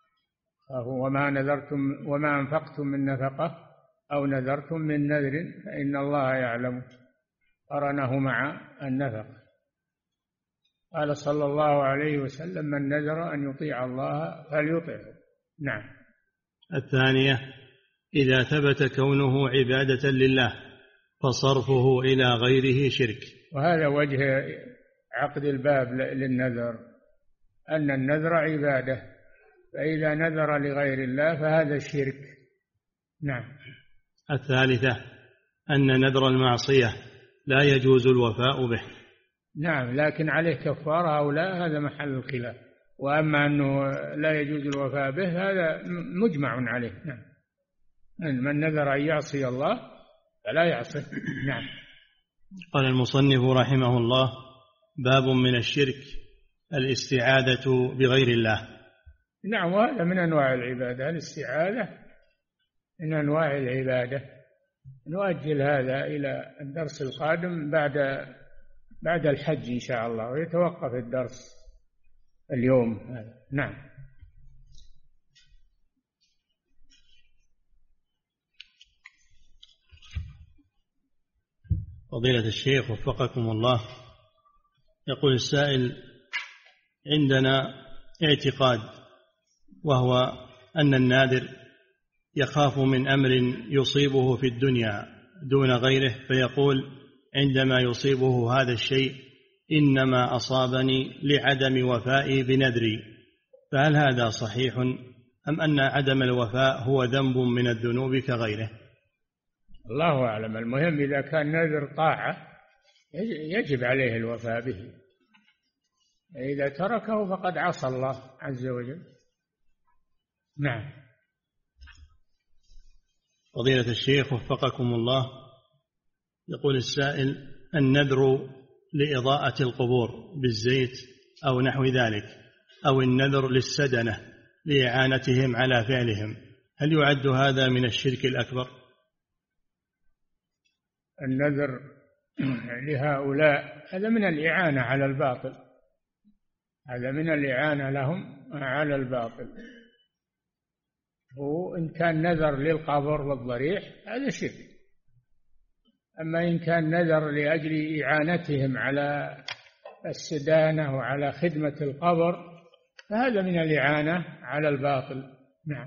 وما أنفقتم من نفقة أو نذرتم من نذر فإن الله يعلم، قرنه مع النفق. قال صلى الله عليه وسلم: من نذر أن يطيع الله فليطعه. نعم. الثانية إذا ثبت كونه عبادة لله فصرفه إلى غيره شرك. وهذا وجه عقد الباب للنذر، أن النذر عبادة، فإذا نذر لغير الله فهذا شرك. نعم. الثالثة أن نذر المعصية لا يجوز الوفاء به. نعم، لكن عليه كفارة أو لا هذا محل الخلاف. وأما أنه لا يجوز الوفاء به هذا مجمع عليه. نعم. من نذر أن يعصي الله فلا يعصيه. نعم. قال المصنف رحمه الله: باب من الشرك الاستعاذة بغير الله. نعم، وهذا من أنواع العبادة. الاستعاذة من أنواع العبادة. نؤجل هذا إلى الدرس القادم بعد الحج إن شاء الله، ويتوقف الدرس اليوم هذا. نعم. فضيلة الشيخ وفقكم الله، يقول السائل: عندنا اعتقاد وهو أن الناذر يخاف من أمر يصيبه في الدنيا دون غيره، فيقول عندما يصيبه هذا الشيء إنما أصابني لعدم وفائي بنذري، فهل هذا صحيح أم أن عدم الوفاء هو ذنب من الذنوب كغيره؟ الله أعلم. المهم إذا كان نذر طاعة يجب عليه الوفاء به، إذا تركه فقد عصى الله عز وجل. نعم. فضيلة الشيخ وفقكم الله، يقول السائل: النذر لإضاءة القبور بالزيت أو نحو ذلك، أو النذر للسدنة لإعانتهم على فعلهم، هل يعد هذا من الشرك الأكبر؟ النذر لهؤلاء هذا من الإعانة على الباطل، هذا من الإعانة لهم على الباطل. وإن كان نذر للقبر والضريح هذا شرك. أما إن كان نذر لأجل إعانتهم على السدانة وعلى خدمة القبر فهذا من الإعانة على الباطل. نعم.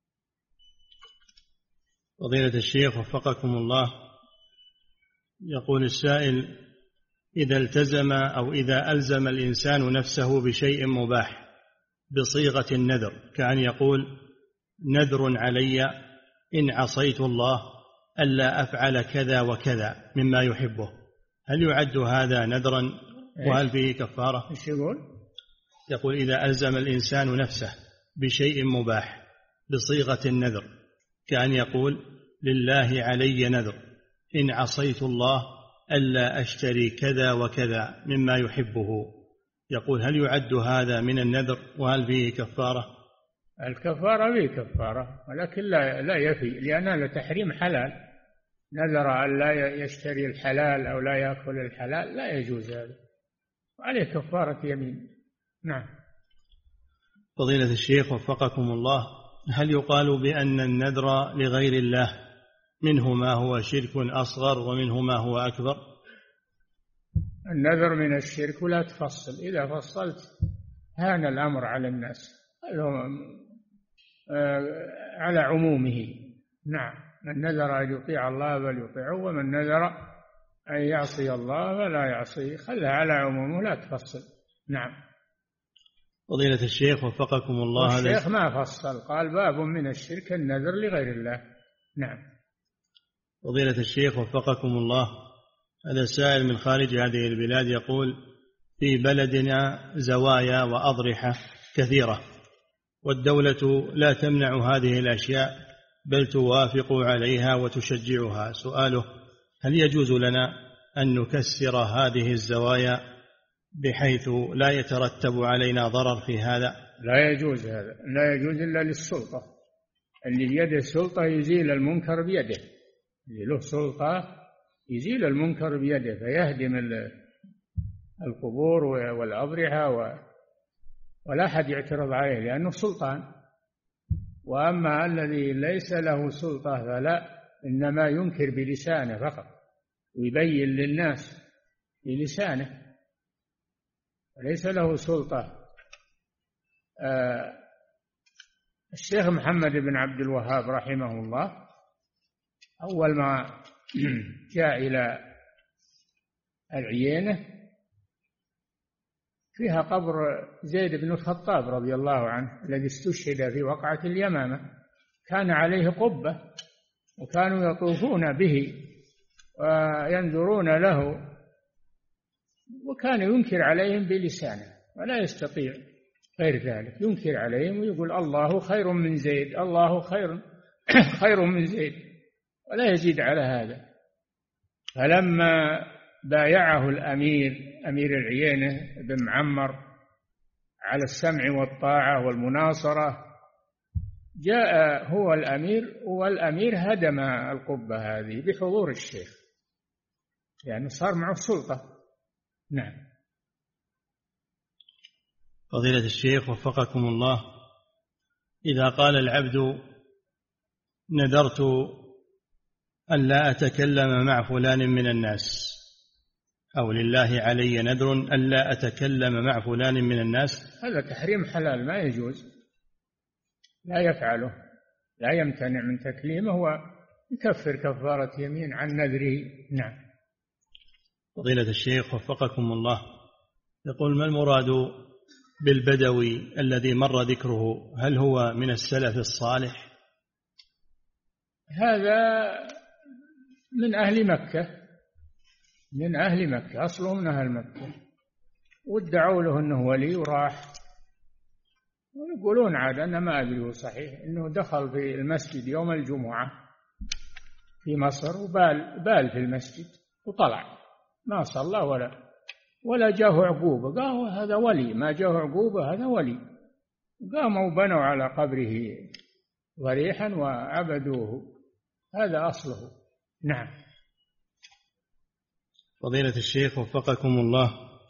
فضيلة الشيخ وفقكم الله، يقول السائل: إذا التزم أو إذا ألزم الإنسان نفسه بشيء مباح بصيغة النذر، كأن يقول: نذر علي إن عصيت الله ألا أفعل كذا وكذا مما يحبه، هل يعد هذا نذرا وهل فيه كفارة؟ إيش يقول؟ يقول: إذا ألزم الإنسان نفسه بشيء مباح بصيغة النذر، كأن يقول: لله علي نذر إن عصيت الله ألا أشتري كذا وكذا مما يحبه، يقول: هل يعد هذا من النذر وهل فيه كفارة؟ الكفارة فيه كفارة، ولكن لا يفي، لأن تحريم حلال. نذر أن لا يشتري الحلال أو لا يأكل الحلال لا يجوز هذا، وعليه كفارة يمين. نعم. فضيلة الشيخ وفقكم الله، هل يقال بأن النذر لغير الله منه ما هو شرك أصغر ومنه ما هو أكبر؟ النذر من الشرك ولا تفصل، إذا فصلت هان الأمر على الناس على عمومه. نعم. من نذر أن يطيع الله فليطيعه، ومن نذر أن يعصي الله فلا يعصيه، خلها على عمومه لا تفصل. نعم. فضيلة الشيخ وفقكم الله، الشيخ ما فصل، قال باب من الشرك النذر لغير الله. نعم. فضيلة الشيخ وفقكم الله، هذا سائل من خارج هذه البلاد يقول: في بلدنا زوايا وأضرحة كثيرة، والدولة لا تمنع هذه الأشياء بل توافق عليها وتشجعها. سؤاله: هل يجوز لنا أن نكسر هذه الزوايا بحيث لا يترتب علينا ضرر في هذا؟ لا يجوز هذا، لا يجوز إلا للسلطة. اللي بيده السلطة يزيل المنكر بيده، اللي له سلطة يزيل المنكر بيده، فيهدم القبور والأضرحة ولا أحد يعترض عليه لأنه سلطان. وأما الذي ليس له سلطة فلا، إنما ينكر بلسانه فقط ويبين للناس بلسانه، وليس له سلطة. الشيخ محمد بن عبد الوهاب رحمه الله أول ما جاء إلى العيينة فيها قبر زيد بن الخطاب رضي الله عنه الذي استشهد في وقعة اليمامة، كان عليه قبة وكانوا يطوفون به وينظرون له، وكان ينكر عليهم بلسانه ولا يستطيع غير ذلك، ينكر عليهم ويقول الله خير من زيد، الله خير من زيد، ولا يزيد على هذا. فلما بايعه أمير العيينة بن معمر على السمع والطاعة والمناصرة، جاء هو الأمير، والأمير هدم القبة هذه بحضور الشيخ، يعني صار معه سلطة. نعم. فضيلة الشيخ وفقكم الله، إذا قال العبد: نذرت أن لا أتكلم مع فلان من الناس، أو لله علي نذر أن لا أتكلم مع فلان من الناس، هذا تحريم حلال ما يجوز، لا يفعله، لا يمتنع من تكليمه ويكفر كفارة يمين عن نذره. نعم. فضيلة الشيخ وفقكم الله، يقول: ما المراد بالبدوي الذي مر ذكره؟ هل هو من السلف الصالح؟ هذا من أهل مكة، من أهل مكة، أصله من أهل مكة، وادعوا له أنه ولي وراح، ويقولون عاد أنا ما أدري صحيح أنه دخل في المسجد يوم الجمعة في مصر وبال في المسجد وطلع، ما صلى ولا جاه عقوبة، قالوا هذا ولي، ما جاه عقوبة هذا ولي، قاموا وبنوا على قبره ضريحا وعبدوه، هذا أصله. نعم. فضيلة الشيخ وفقكم الله،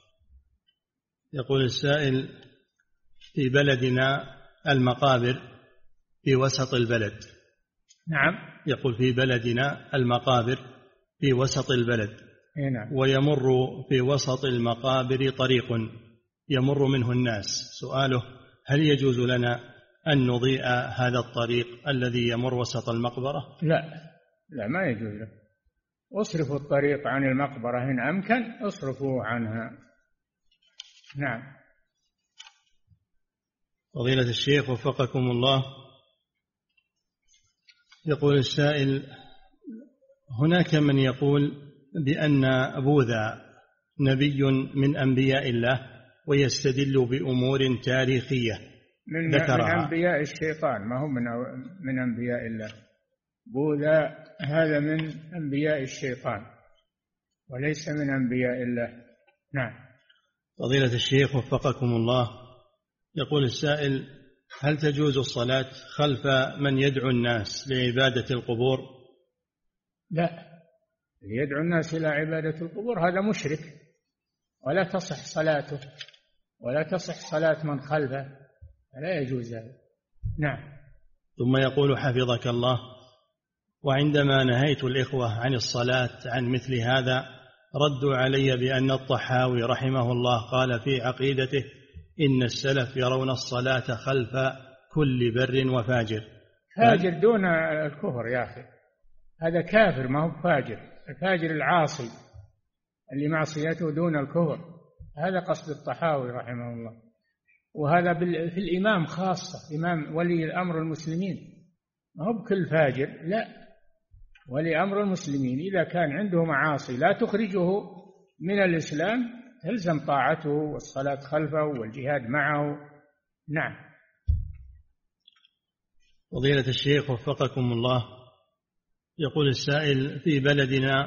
يقول السائل: في بلدنا المقابر في وسط البلد. نعم. يقول: في بلدنا المقابر في وسط البلد. نعم. ويمر في وسط المقابر طريق يمر منه الناس. سؤاله: هل يجوز لنا أن نضيء هذا الطريق الذي يمر وسط المقبرة؟ لا ما يجوز له، اصرفوا الطريق عن المقبرة إن أمكن، اصرفوه عنها. نعم. فضيلة الشيخ وفقكم الله، يقول السائل: هناك من يقول بأن بوذا نبي من أنبياء الله ويستدل بأمور تاريخية ذكرها. من أنبياء الشيطان، ما هو من أنبياء الله. بوذا هذا من أنبياء الشيطان وليس من أنبياء الله. نعم. فضيلة الشيخ وفقكم الله، يقول السائل: هل تجوز الصلاة خلف من يدعو الناس لعبادة القبور؟ لا، يدعو الناس إلى عبادة القبور هذا مشرك، ولا تصح صلاته ولا تصح صلاة من خلفه، لا يجوز هذا. نعم. ثم يقول حفظك الله: وعندما نهيت الإخوة عن الصلاة عن مثل هذا ردوا علي بأن الطحاوي رحمه الله قال في عقيدته: إن السلف يرون الصلاة خلف كل بر وفاجر. فاجر دون الكفر يا أخي، هذا كافر ما هو فاجر، الفاجر العاصي اللي معصيته دون الكفر. هذا قصد الطحاوي رحمه الله. وهذا في الإمام خاصة، إمام ولي الأمر المسلمين، ما هو بكل فاجر، لا، ولي أمر المسلمين إذا كان عنده معاصي لا تخرجه من الإسلام تلزم طاعته والصلاة خلفه والجهاد معه. نعم. فضيلة الشيخ وفقكم الله، يقول السائل: في بلدنا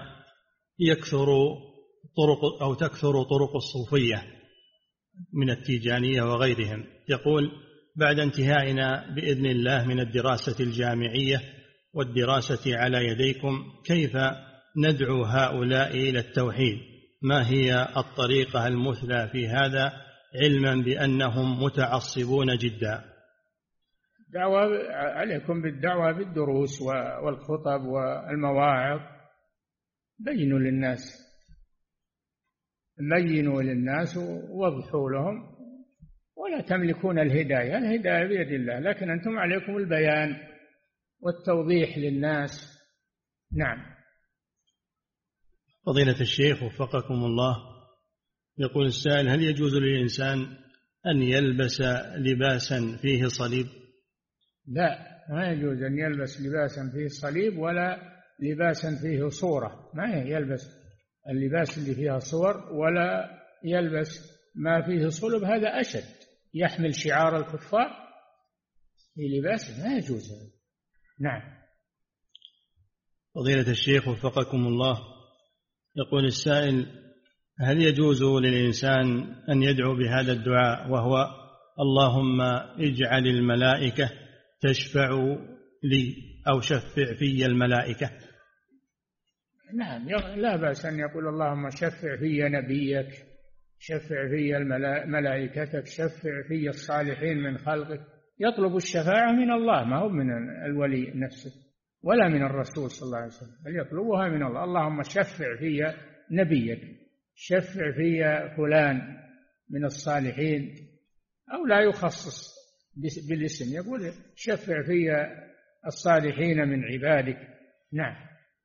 تكثر طرق الصوفية من التيجانية وغيرهم. يقول: بعد انتهائنا بإذن الله من الدراسة الجامعية والدراسة على يديكم، كيف ندعو هؤلاء إلى التوحيد؟ ما هي الطريقة المثلى في هذا، علما بأنهم متعصبون جدا؟ عليكم بالدعوة بالدروس والخطب والمواعظ. بينوا للناس ووضحوا لهم، ولا تملكون الهداية بيد الله، لكن أنتم عليكم البيان والتوضيح للناس. نعم. فضيلة الشيخ وفقكم الله، يقول السائل: هل يجوز للإنسان أن يلبس لباسا فيه صليب؟ لا، ما يجوز أن يلبس لباسا فيه صليب ولا لباسا فيه صورة. ما يلبس اللباس اللي فيها صور ولا يلبس ما فيه صلب، هذا أشد، يحمل شعار الكفار في لباسه، ما يجوز. نعم. فضيلة الشيخ وفقكم الله، يقول السائل: هل يجوز للإنسان أن يدعو بهذا الدعاء وهو: اللهم اجعل الملائكة تشفع لي أو شفع في الملائكة؟ نعم، لا بأس أن يقول: اللهم شفع في نبيك، شفع في ملائكتك، شفع في الصالحين من خلقك. يطلب الشفاعة من الله، ما هو من الولي نفسه ولا من الرسول صلى الله عليه وسلم، بل يطلبها من الله. اللهم شفع في نبيك، شفع في فلان من الصالحين، أو لا يخصص بالاسم، يقول شفع في الصالحين من عبادك. نعم.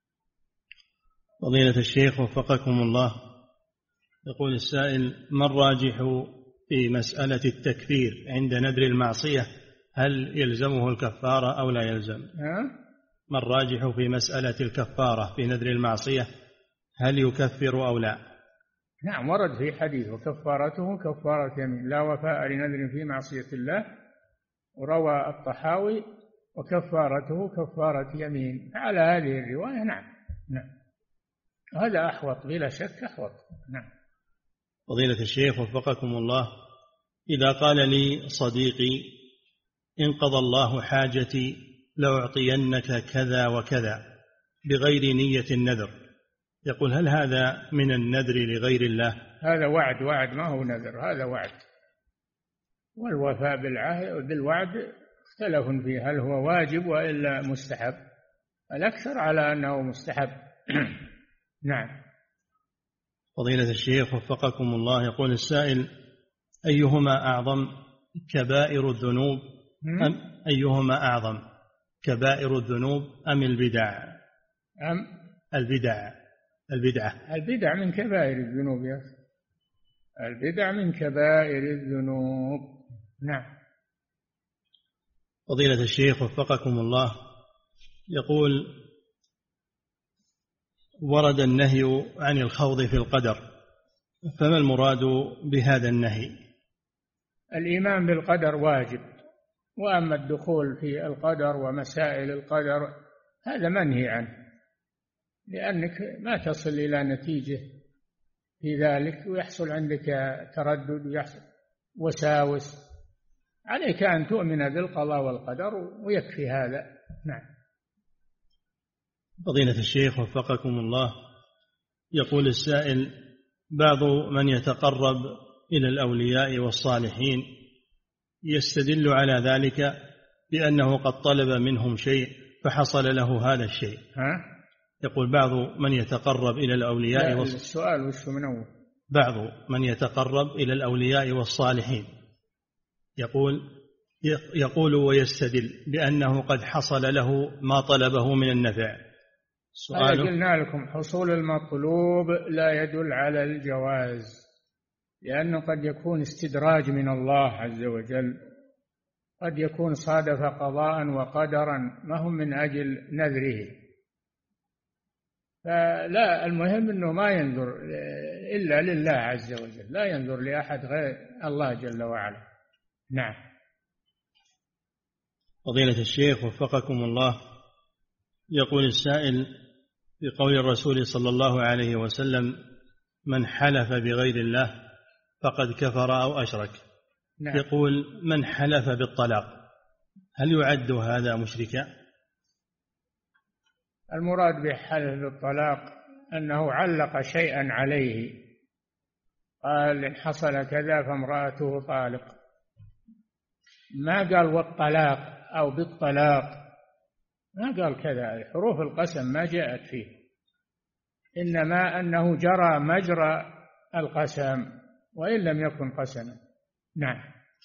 فضيلة الشيخ وفقكم الله، يقول السائل: ما الراجح في مسألة التكفير عند نذر المعصية؟ هل يلزمه الكفارة أو لا يلزم؟ ما الراجح في مسألة الكفارة في نذر المعصية؟ هل يكفر أو لا؟ نعم، ورد في حديث: وكفارته كفارة يمين، لا وفاء لنذر في معصية الله. وروى الطحاوي: وكفارته كفارة يمين. على هذه الرواية نعم. هذا أحوط بلا شك، أحوط. نعم. فضيلة الشيخ وفقكم الله، إذا قال لي صديقي: إن قضى الله حاجتي لأعطينك كذا وكذا بغير نية النذر، يقول: هل هذا من النذر لغير الله؟ هذا وعد ما هو نذر، هذا وعد. والوفاء بالوعد اختلف فيه، هل هو واجب وإلا مستحب؟ الأكثر على أنه مستحب. نعم. فضيلة الشيخ وفقكم الله، يقول السائل: أيهما أعظم كبائر الذنوب أيهما أعظم كبائر الذنوب أم البدع؟ البدع من كبائر الذنوب يا أخي، البدع من كبائر الذنوب. نعم. فضيلة الشيخ وفقكم الله، يقول: ورد النهي عن الخوض في القدر، فما المراد بهذا النهي؟ الإيمان بالقدر واجب، وأما الدخول في القدر ومسائل القدر هذا منهي عنه، لأنك ما تصل إلى نتيجة في ذلك، ويحصل عندك تردد ويحصل وساوس. عليك أن تؤمن بالقضاء والقدر ويكفي هذا. نعم. فضيلة الشيخ وفقكم الله، يقول السائل: بعض من يتقرب إلى الأولياء والصالحين يستدل على ذلك بأنه قد طلب منهم شيء فحصل له هذا الشيء. يقول: بعض من يتقرب إلى الأولياء السؤال وش من أول؟ بعض من يتقرب إلى الأولياء والصالحين يقول ويستدل بأنه قد حصل له ما طلبه من النفع، سؤاله: قلنا لكم حصول المطلوب لا يدل على الجواز، لأنه قد يكون استدراج من الله عز وجل، قد يكون صادف قضاء وقدرا ما هم من أجل نذره. فلا، المهم أنه ما ينظر إلا لله عز وجل، لا ينظر لأحد غير الله جل وعلا. نعم. فضيلة الشيخ وفقكم الله، يقول السائل: في قول الرسول صلى الله عليه وسلم: من حلف بغير الله فقد كفر أو أشرك. نعم. يقول: من حلف بالطلاق، هل يعد هذا مشركا؟ المراد بحلف بالطلاق أنه علق شيئا عليه، قال إن حصل كذا فامرأته طالق، ما قال والطلاق أو بالطلاق، ما قال كذا، حروف القسم ما جاءت فيه، إنما أنه جرى مجرى القسم وإن لم يكن قسما. نعم.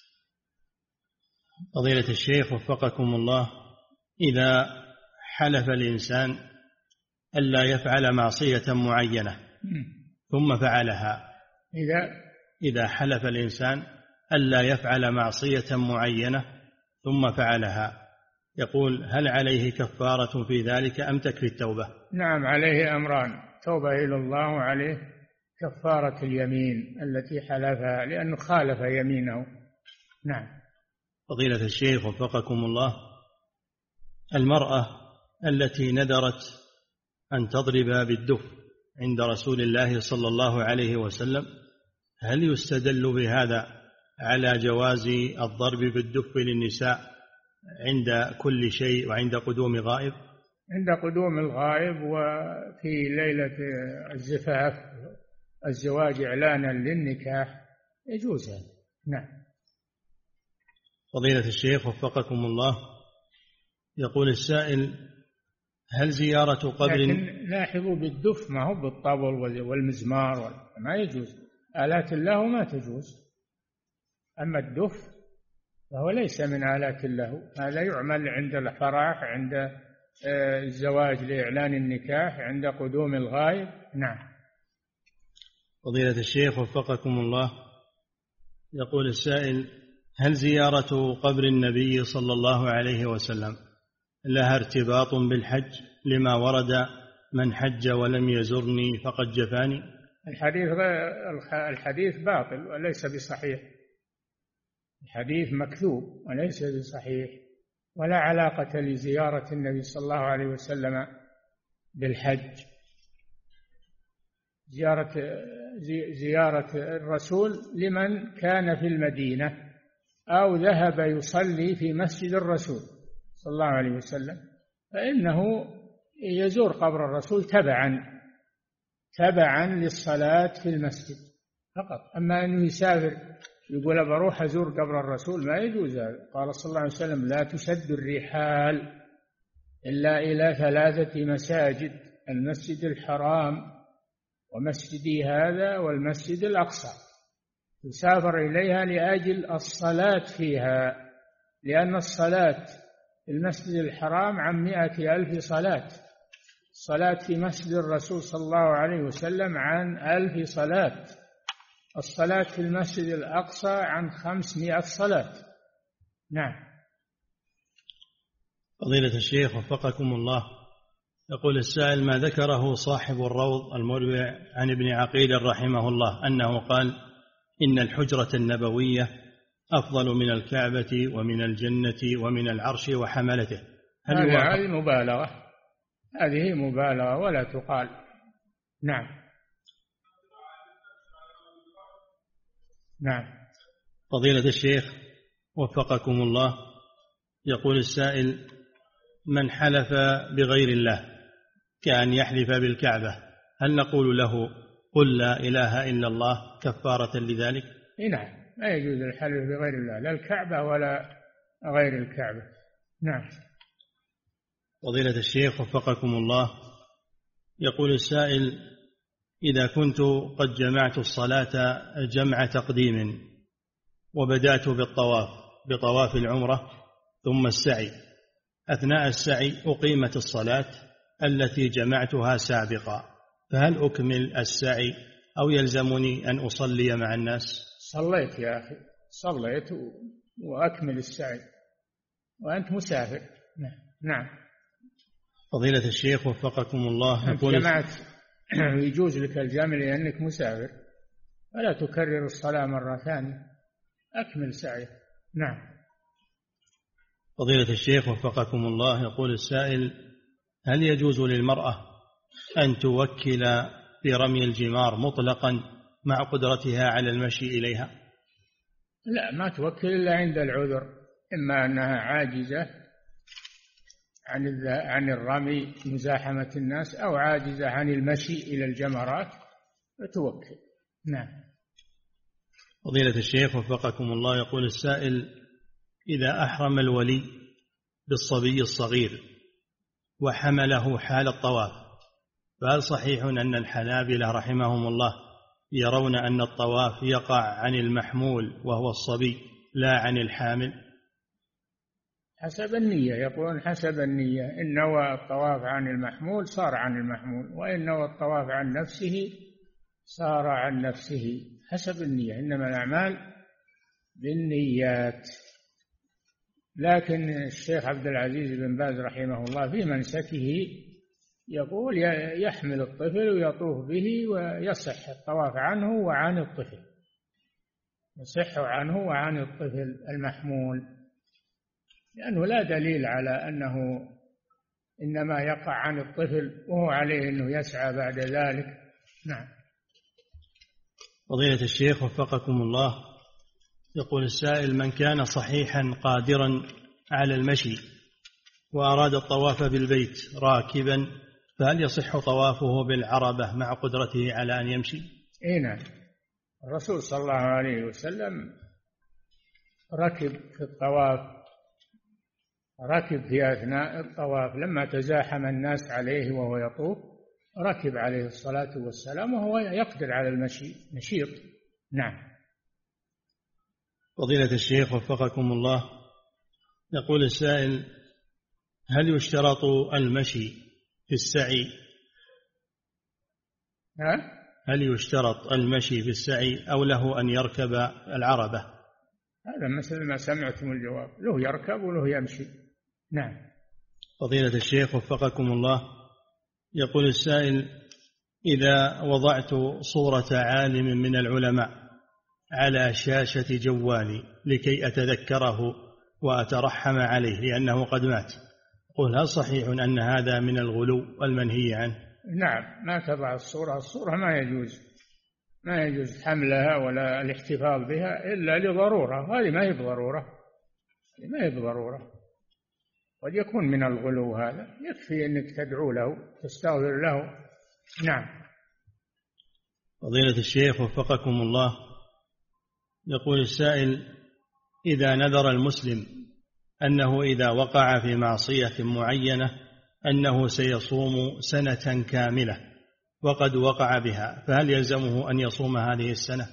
فضيلة الشيخ وفقكم الله، إذا حلف الإنسان ألا يفعل معصية معينة ثم فعلها، إذا حلف الإنسان ألا يفعل معصية معينة ثم فعلها، يقول: هل عليه كفارة في ذلك أم تكفي التوبة؟ نعم، عليه أمران: توبة إلى الله، وعليه كفارة اليمين التي حلفها لأنه خالف يمينه. نعم. فضيلة الشيخ وفقكم الله، المرأة التي نذرت أن تضرب بالدف عند رسول الله صلى الله عليه وسلم، هل يستدل بهذا على جواز الضرب بالدف للنساء عند كل شيء وعند قدوم غائب؟ عند قدوم الغائب وفي ليلة الزفاف، الزواج إعلانا للنكاح، يجوز هذا. نعم. فضيلة الشيخ وفقكم الله، يقول السائل: هل زيارة قبر، لكن لاحظوا بالدف ما هو بالطبل والمزمار، ما يجوز، آلات اللهو ما تجوز، أما الدف فهو ليس من آلات اللهو، هذا يعمل عند الفرح، عند الزواج لإعلان النكاح، عند قدوم الغائب. نعم. فضيلة الشيخ وفقكم الله، يقول السائل: هل زيارة قبر النبي صلى الله عليه وسلم لها ارتباط بالحج لما ورد: من حج ولم يزرني فقد جفاني؟ الحديث باطل وليس بصحيح، الحديث مكذوب وليس بصحيح، ولا علاقة لزيارة النبي صلى الله عليه وسلم بالحج. زيارة الرسول لمن كان في المدينة أو ذهب يصلي في مسجد الرسول صلى الله عليه وسلم، فإنه يزور قبر الرسول تبعا للصلاة في المسجد فقط. أما أنه يسافر يقول بروح أزور قبر الرسول، ما يجوز هذا. قال صلى الله عليه وسلم: لا تشد الرحال إلا إلى 3 مساجد: المسجد الحرام ومسجدي هذا والمسجد الأقصى. يسافر إليها لأجل الصلاة فيها، لأن الصلاة في المسجد الحرام عن 100,000 صلاة، الصلاة في مسجد الرسول صلى الله عليه وسلم عن 1000 صلاة، الصلاة في المسجد الأقصى عن 500 صلاة. نعم. فضيلة الشيخ وفقكم الله، يقول السائل: ما ذكره صاحب الروض المروي عن ابن عقيل رحمه الله أنه قال: إن الحجرة النبوية أفضل من الكعبة ومن الجنة ومن العرش وحملته، هذه مبالغة، هذه مبالغة ولا تقال. نعم. نعم. فضيلة الشيخ وفقكم الله، يقول السائل: من حلف بغير الله كأن يحلف بالكعبة، هل نقول له: قل لا إله إلا الله كفارة لذلك؟ نعم، لا يجوز الحلف بغير الله، لا الكعبة ولا غير الكعبة. نعم. فضيلة الشيخ وفقكم الله، يقول السائل: إذا كنت قد جمعت الصلاة جمع تقديم وبدأت بطواف العمرة ثم السعي، أثناء السعي أقيمت الصلاة التي جمعتها سابقا، فهل أكمل السعي أو يلزمني أن أصلي مع الناس؟ صليت يا أخي، صليت وأكمل السعي وأنت مسافر. نعم. فضيلة الشيخ وفقكم الله، يقول جمعت يجوز لك الجمع لأنك مسافر، ولا تكرر الصلاة مرة ثانية، أكمل سعيه. نعم. فضيلة الشيخ وفقكم الله، يقول السائل: هل يجوز للمرأة أن توكل في رمي الجمار مطلقا مع قدرتها على المشي إليها؟ لا، ما توكل إلا عند العذر، إما أنها عاجزة عن الرمي مزاحمة الناس، أو عاجزة عن المشي إلى الجمرات فتوكل. نعم. فضيلة الشيخ وفقكم الله، يقول السائل: إذا أحرم الولي بالصبي الصغير وحمله حال الطواف، فهل صحيح أن الحنابلة رحمهم الله يرون أن الطواف يقع عن المحمول وهو الصبي لا عن الحامل؟ حسب النية، يقولون حسب النية، إن نوى الطواف عن المحمول صار عن المحمول، وإن نوى الطواف عن نفسه صار عن نفسه، حسب النية، إنما الأعمال بالنيات. لكن الشيخ عبد العزيز بن باز رحمه الله في منسكه يقول يحمل الطفل ويطوف به ويصح الطواف عنه وعن الطفل، يصح عنه وعن الطفل المحمول، لأنه لا دليل على أنه إنما يقع عن الطفل وهو عليه أنه يسعى بعد ذلك. نعم. فضيلة الشيخ وفقكم الله، يقول السائل: من كان صحيحا قادرا على المشي وأراد الطواف بالبيت راكبا، فهل يصح طوافه بالعربة مع قدرته على أن يمشي؟ نعم. الرسول صلى الله عليه وسلم ركب في الطواف، ركب في أثناء الطواف لما تزاحم الناس عليه وهو يطوف، ركب عليه الصلاة والسلام وهو يقدر على المشي نشيط. نعم. فضيلة الشيخ وفقكم الله، يقول السائل: هل يشترط المشي في السعي؟ هل يشترط المشي في السعي أو له أن يركب العربة؟ هذا مثل ما سمعتم الجواب، له يركب وله يمشي. نعم. فضيلة الشيخ وفقكم الله، يقول السائل: إذا وضعت صورة عالم من العلماء على شاشة جوالي لكي أتذكره وأترحم عليه لأنه قد مات، قل هل صحيح أن هذا من الغلو المنهي عنه؟ نعم، ما تضع الصورة ما يجوز حملها ولا الاحتفاظ بها إلا لضرورة، هذه ما هي بضرورة، قد يكون من الغلو، هذا يكفي أنك تدعو له تستغفر له. نعم. فضيلة الشيخ وفقكم الله، يقول السائل: إذا نذر المسلم أنه إذا وقع في معصية معينة أنه سيصوم سنة كاملة وقد وقع بها، فهل يلزمه أن يصوم هذه السنة؟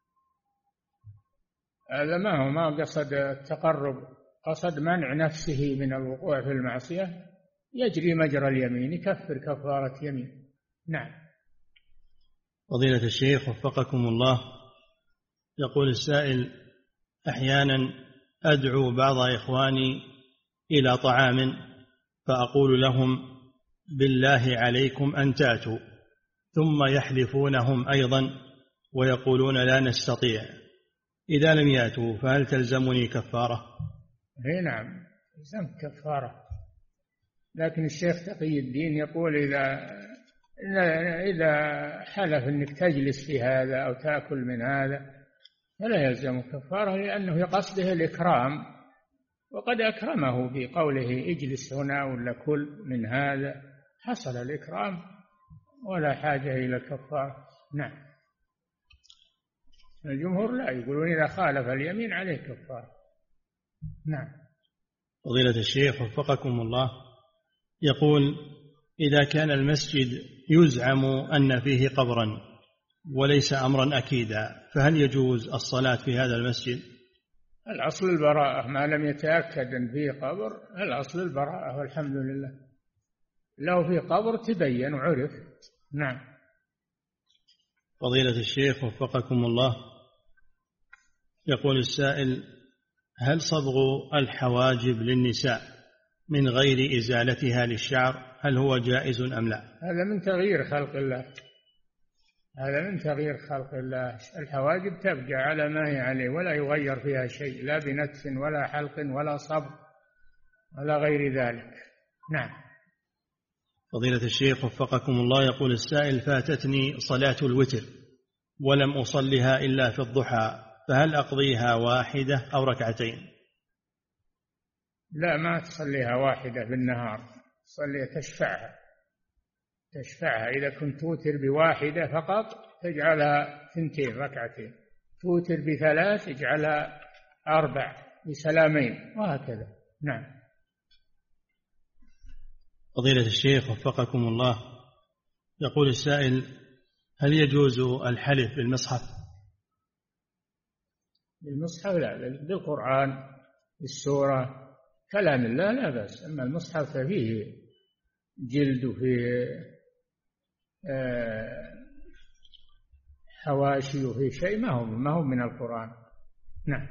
هذا ما قصد التقرب، قصد منع نفسه من الوقوع في المعصية، يجري مجرى اليمين، يكفر كفارة يمين. نعم. فضيلة الشيخ وفقكم الله، يقول السائل: أحيانا أدعو بعض إخواني إلى طعام فأقول لهم بالله عليكم أن تأتوا، ثم يحلفونهم أيضا ويقولون لا نستطيع، إذا لم يأتوا فهل تلزمني كفارة؟ نعم، تلزم كفارة، لكن الشيخ تقي الدين يقول إذا حلف أنك تجلس في هذا أو تأكل من هذا فلا يلزم كفارة، لأنه قصده الإكرام، وقد أكرمه بقوله اجلس هنا ولا كل من هذا، حصل الإكرام ولا حاجة إلى كفارة. نعم. الجمهور لا، يقولون إذا خالف اليمين عليه كفارة. نعم. فضيلة الشيخ وفقكم الله، يقول: إذا كان المسجد يزعم أن فيه قبرا وليس أمرا أكيدا، فهل يجوز الصلاة في هذا المسجد؟ الأصل البراءة، ما لم يتأكد أن فيه قبر الأصل البراءة والحمد لله. لو في قبر تبين وعرف. نعم. فضيلة الشيخ وفقكم الله، يقول السائل: هل صبغ الحواجب للنساء من غير إزالتها للشعر هل هو جائز أم لا؟ هذا من تغيير خلق الله، هذا من تغيير خلق الله. الحواجب تبقى على ما هي عليه ولا يغير فيها شيء، لا بنتف ولا حلق ولا صبغ ولا غير ذلك. نعم. فضيلة الشيخ وفقكم الله، يقول السائل: فاتتني صلاة الوتر ولم أصلها إلا في الضحى، فهل أقضيها واحدة أو ركعتين؟ لا، ما تصليها واحدة بالنهار، تصلي تشفعها. إذا كنت توتر بواحدة فقط تجعلها 2 ركعتين، توتر ب3 اجعلها 4 بسلامين، وهكذا. نعم. فضيلة الشيخ وفقكم الله، يقول السائل: هل يجوز الحلف بالمصحف؟ بالمصحف لا، بالقرآن، بالسورة، كلام الله لا بأس. أما المصحف فيه جلد وفيه حواشي وفيه شيء ما هو من القرآن. نعم.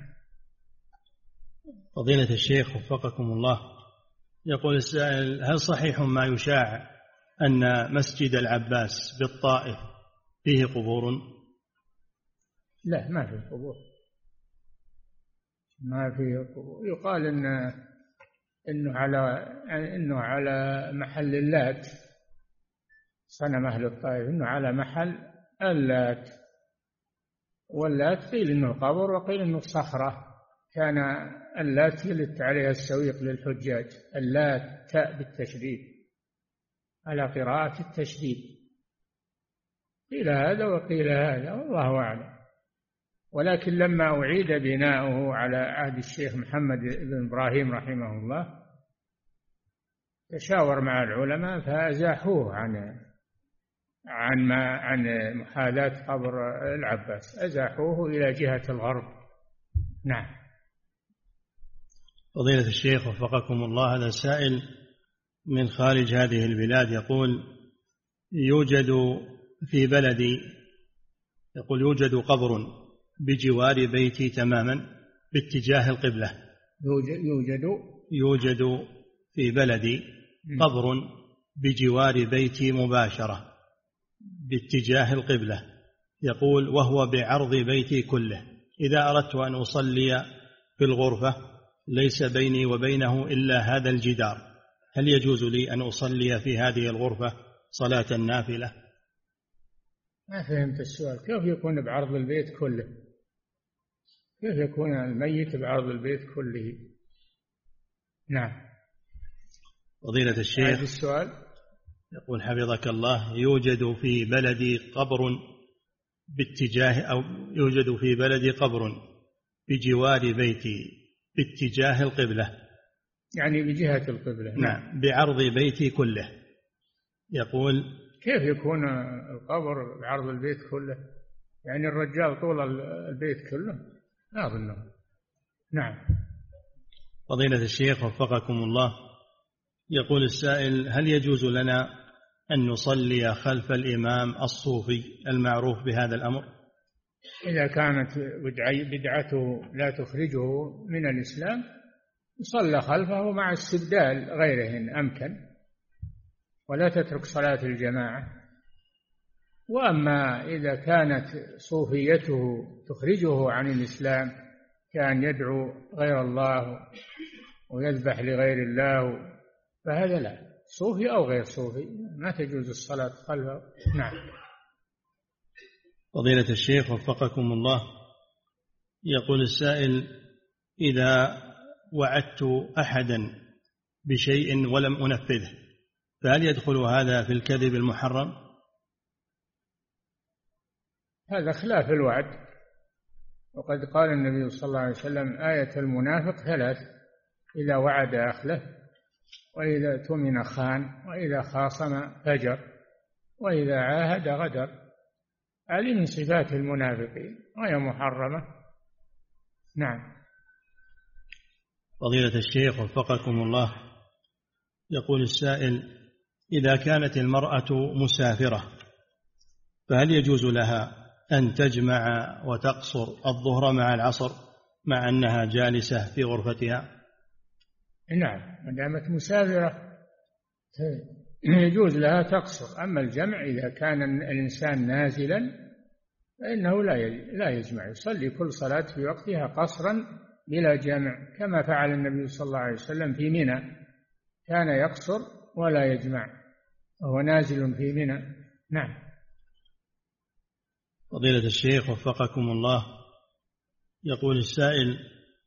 فضيلة الشيخ وفقكم الله، يقول السائل: هل صحيح ما يشاع أن مسجد العباس بالطائف فيه قبور؟ لا، ما فيه قبور، ما فيه قبور. يقال إنه على محل اللات، صنم أهل الطائف إنه على محل اللات، واللات قيل إنه قبر وقيل إنه صخرة. كان اللات يلت عليها السويق للحجاج، اللات تاء بالتشديد على قراءة التشديد. قيل هذا وقيل هذا، والله أعلم. ولكن لما أعيد بناؤه على عهد الشيخ محمد بن إبراهيم رحمه الله تشاور مع العلماء فأزاحوه عن محاذاة قبر العباس، أزاحوه إلى جهة الغرب. نعم. فضيلة الشيخ وفقكم الله، هذا سائل من خارج هذه البلاد، يقول: يوجد في بلدي، يقول يوجد قبر بجوار بيتي تماما باتجاه القبلة. يوجد في بلدي قبر بجوار بيتي مباشرة باتجاه القبلة، يقول وهو بعرض بيتي كله. إذا أردت أن أصلي في الغرفة ليس بيني وبينه إلا هذا الجدار، هل يجوز لي أن أصلي في هذه الغرفة صلاة النافلة؟ ما فهمت السؤال. كيف يكون بعرض البيت كله؟ كيف يكون الميت بعرض البيت كله؟ نعم. فضيلة الشيخ، السؤال يقول حفظك الله: يوجد في بلدي قبر باتجاه، أو يوجد في بلدي قبر بجوار بيتي باتجاه القبلة، يعني بجهة القبلة. نعم، بعرض بيتي كله. يقول كيف يكون القبر بعرض البيت كله؟ يعني الرجال طول البيت كله؟ لا أظنه. نعم. فضيلة الشيخ وفقكم الله، يقول السائل: هل يجوز لنا أن نصلي خلف الإمام الصوفي المعروف بهذا الأمر؟ إذا كانت بدعته لا تخرجه من الإسلام يصلى خلفه مع استبدال غيره إن أمكن، ولا تترك صلاة الجماعة. وأما إذا كانت صوفيته تخرجه عن الإسلام، كان يدعو غير الله ويذبح لغير الله، فهذا لا، صوفي أو غير صوفي ما تجوز الصلاة خلفه. نعم. فضيلة الشيخ وفقكم الله، يقول السائل: إذا وعدت أحدا بشيء ولم أنفذه فهل يدخل هذا في الكذب المحرم؟ هذا خلاف الوعد، وقد قال النبي صلى الله عليه وسلم: آية المنافق 3: إذا وعد أخلف، وإذا اؤتمن خان، وإذا خاصم فجر، وإذا عاهد غدر. هذه من صفات المنافقين وهي محرمة. نعم. فضيلة الشيخ وفقكم الله، يقول السائل: إذا كانت المرأة مسافرة فهل يجوز لها أن تجمع وتقصر الظهر مع العصر مع أنها جالسة في غرفتها؟ نعم، ما دامت مسافرة يجوز لها تقصر. أما الجمع إذا كان الإنسان نازلا فإنه لا يجمع، يصلي كل صلاة في وقتها قصرا بلا جمع، كما فعل النبي صلى الله عليه وسلم في منى، كان يقصر ولا يجمع وهو نازل في منى. نعم. فضيلة الشيخ وفقكم الله، يقول السائل: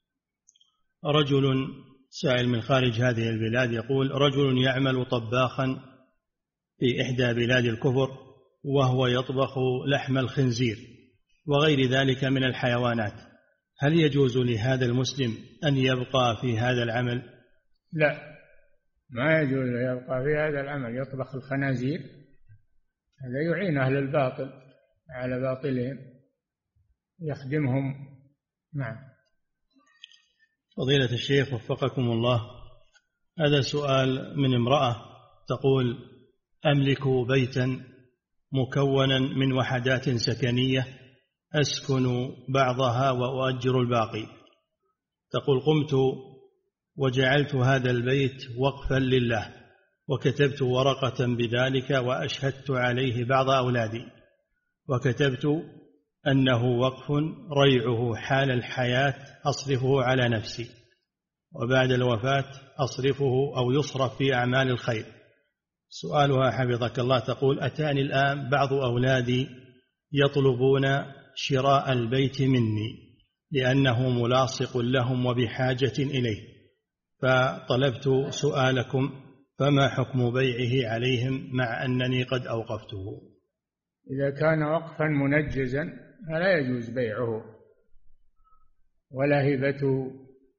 سائل من خارج هذه البلاد، يقول: رجل يعمل طباخا في إحدى بلاد الكفر وهو يطبخ لحم الخنزير وغير ذلك من الحيوانات، هل يجوز لهذا المسلم أن يبقى في هذا العمل؟ لا، ما يجوز يبقى في هذا العمل، يطبخ الخنازير، هذا يعين أهل الباطل على باطلهم، يخدمهم. نعم. فضيلة الشيخ وفقكم الله، هذا سؤال من امرأة تقول: أملك بيتا مكونا من وحدات سكنية أسكن بعضها وأؤجر الباقي. تقول: قمت وجعلت هذا البيت وقفا لله وكتبت ورقة بذلك وأشهدت عليه بعض أولادي، وكتبت أنه وقف ريعه حال الحياة أصرفه على نفسي، وبعد الوفاة أصرفه أو يصرف في أعمال الخير. سؤالها حفظك الله، تقول: أتاني الآن بعض أولادي يطلبون شراء البيت مني لأنه ملاصق لهم وبحاجة إليه، فطلبت سؤالكم فما حكم بيعه عليهم مع أنني قد أوقفته؟ إذا كان وقفا منجزا فلا يجوز بيعه ولا هبته،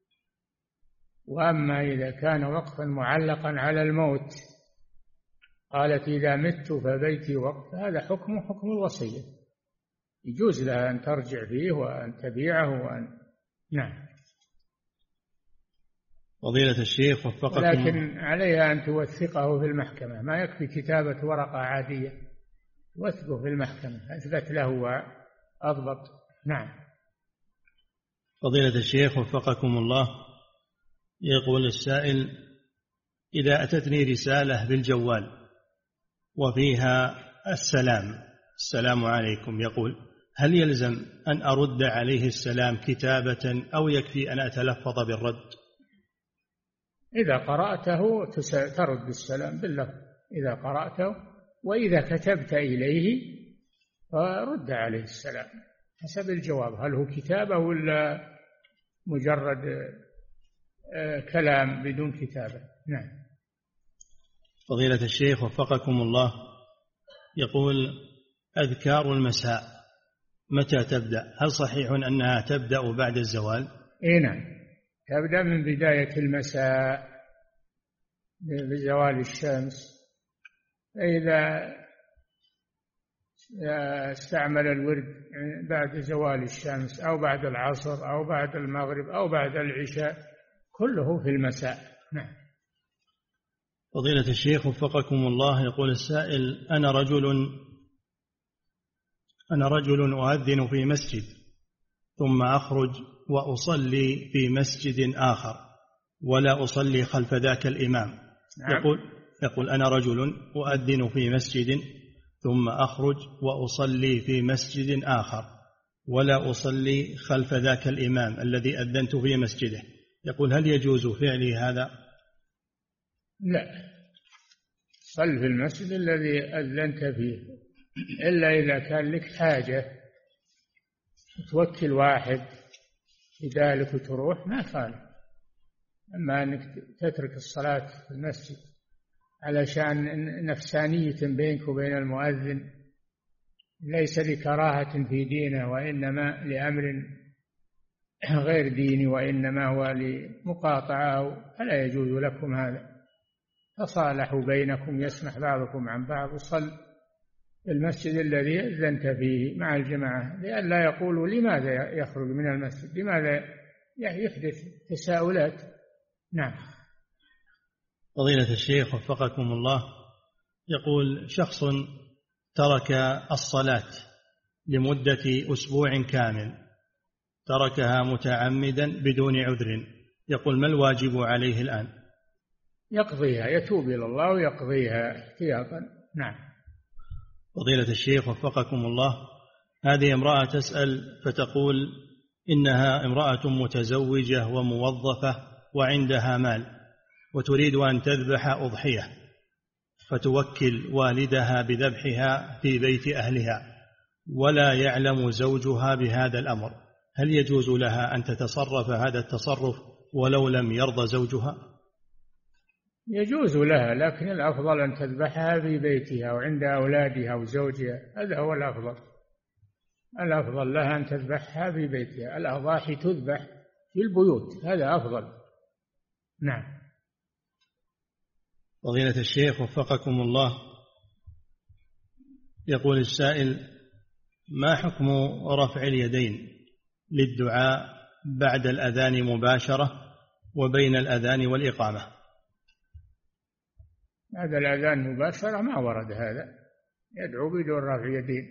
وأما إذا كان وقفا معلقا على الموت، قالت: إذا مت فبيتي وقف، هذا حكم الوصية، يجوز لها أن ترجع فيه وأن تبيعه نعم. فضيلة الشيخ وفقكم، لكن عليها أن توثقه في المحكمة، ما يكفي كتابة ورقة عادية، توثقه في المحكمة أثبت له وأضبط. نعم. فضيلة الشيخ وفقكم الله، يقول السائل: إذا أتتني رسالة بالجوال وفيها السلام عليكم، يقول: هل يلزم أن أرد عليه السلام كتابة أو يكفي أن أتلفظ بالرد؟ إذا قرأته ترد السلام باللفظ إذا قرأته، وإذا كتبت إليه فرد عليه السلام حسب الجواب، هل هو كتابة ولا مجرد كلام بدون كتابة. نعم. فضيلة الشيخ وفقكم الله، يقول: أذكار المساء متى تبدأ؟ هل صحيح أنها تبدأ بعد الزوال؟ نعم، تبدأ من بداية المساء بزوال الشمس. إذا استعمل الورد بعد زوال الشمس أو بعد العصر أو بعد المغرب أو بعد العشاء، كله في المساء. نعم. فضيلة الشيخ وفقكم الله، يقول السائل: أنا رجل أؤذن في مسجد ثم أخرج وأصلي في مسجد آخر ولا أصلي خلف ذاك الإمام. نعم. يقول: أنا رجل أؤذن في مسجد ثم أخرج وأصلي في مسجد آخر ولا أصلي خلف ذاك الإمام الذي أذنت في مسجده، يقول: هل يجوز فعلي هذا؟ لا، صل في المسجد الذي أذنت فيه، إلا إذا كان لك حاجة توكل واحد لذلك وتروح ما قال. أما أنك تترك الصلاة في المسجد علشان نفسانية بينك وبين المؤذن، ليس لكراهة في دينه وإنما لأمر غير ديني، وإنما هو لمقاطعة، فلا يجوز لكم هذا. تصالحوا بينكم، يسمح بعضكم عن بعض، وصل في المسجد الذي أذنت فيه مع الجماعة، لئلا يقولوا لماذا يخرج من المسجد، لماذا يحدث تساؤلات. نعم. فضيلة الشيخ وفقكم الله، يقول شخص ترك الصلاة لمدة أسبوع كامل، تركها متعمدا بدون عذر، يقول ما الواجب عليه الآن؟ يقضيها، يتوب إلى الله ويقضيها احتياطا. نعم. فضيلة الشيخ وفقكم الله، هذه امرأة تسأل فتقول إنها امرأة متزوجة وموظفة وعندها مال وتريد أن تذبح أضحية، فتوكل والدها بذبحها في بيت أهلها ولا يعلم زوجها بهذا الأمر، هل يجوز لها أن تتصرف هذا التصرف ولو لم يرضى زوجها؟ يجوز لها، لكن الأفضل أن تذبحها في بيتها وعند أولادها وزوجها، هذا هو الأفضل. الأفضل لها أن تذبحها في بيتها، الأضاحي تذبح في البيوت، هذا أفضل. نعم. فضيلة الشيخ وفقكم الله، يقول السائل ما حكم رفع اليدين للدعاء بعد الأذان مباشرة وبين الأذان والإقامة؟ بعد الأذان مباشرة ما ورد هذا، يدعو بدون رفع يدين.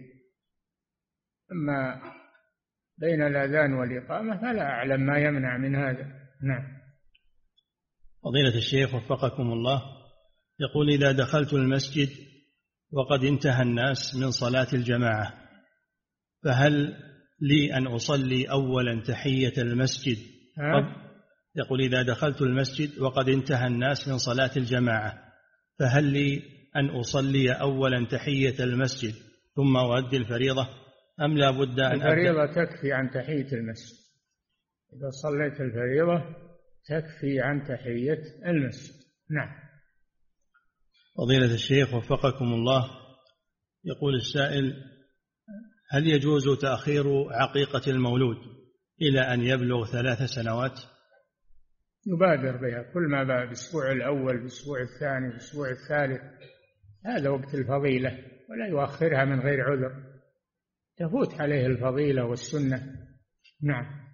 أما بين الأذان والإقامة فلا أعلم ما يمنع من هذا. نعم. فضيلة الشيخ وفقكم الله، يقول إذا دخلت المسجد وقد انتهى الناس من صلاة الجماعة، فهل لي أن أصلي أولا تحية المسجد؟ يقول إذا دخلت المسجد وقد انتهى الناس من صلاة الجماعة، فهل لي أن أصلي أولا تحية المسجد ثم أؤدي الفريضة أم لا بد أن الفريضة تكفي عن تحية المسجد. إذا صليت الفريضة تكفي عن تحية المسجد. نعم. فضيلة الشيخ وفقكم الله، يقول السائل هل يجوز تأخير عقيقة المولود إلى أن يبلغ 3 سنوات؟ يبادر بها كل ما بعد الأسبوع الأول، الأسبوع الثاني، الأسبوع الثالث، هذا وقت الفضيلة، ولا يؤخرها من غير عذر، تفوت عليه الفضيلة والسنة. نعم.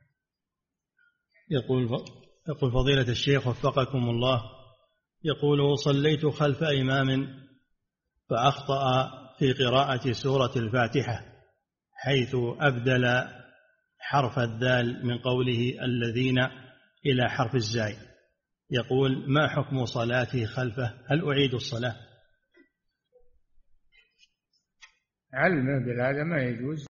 يقول فضيلة الشيخ وفقكم الله، يقول صليت خلف إمام فأخطأ في قراءة سورة الفاتحة حيث أبدل حرف الذال من قوله الذين إلى حرف الزاي، يقول ما حكم صلاتي خلفه؟ هل أعيد الصلاة؟ علمه بهذا ما يجوز.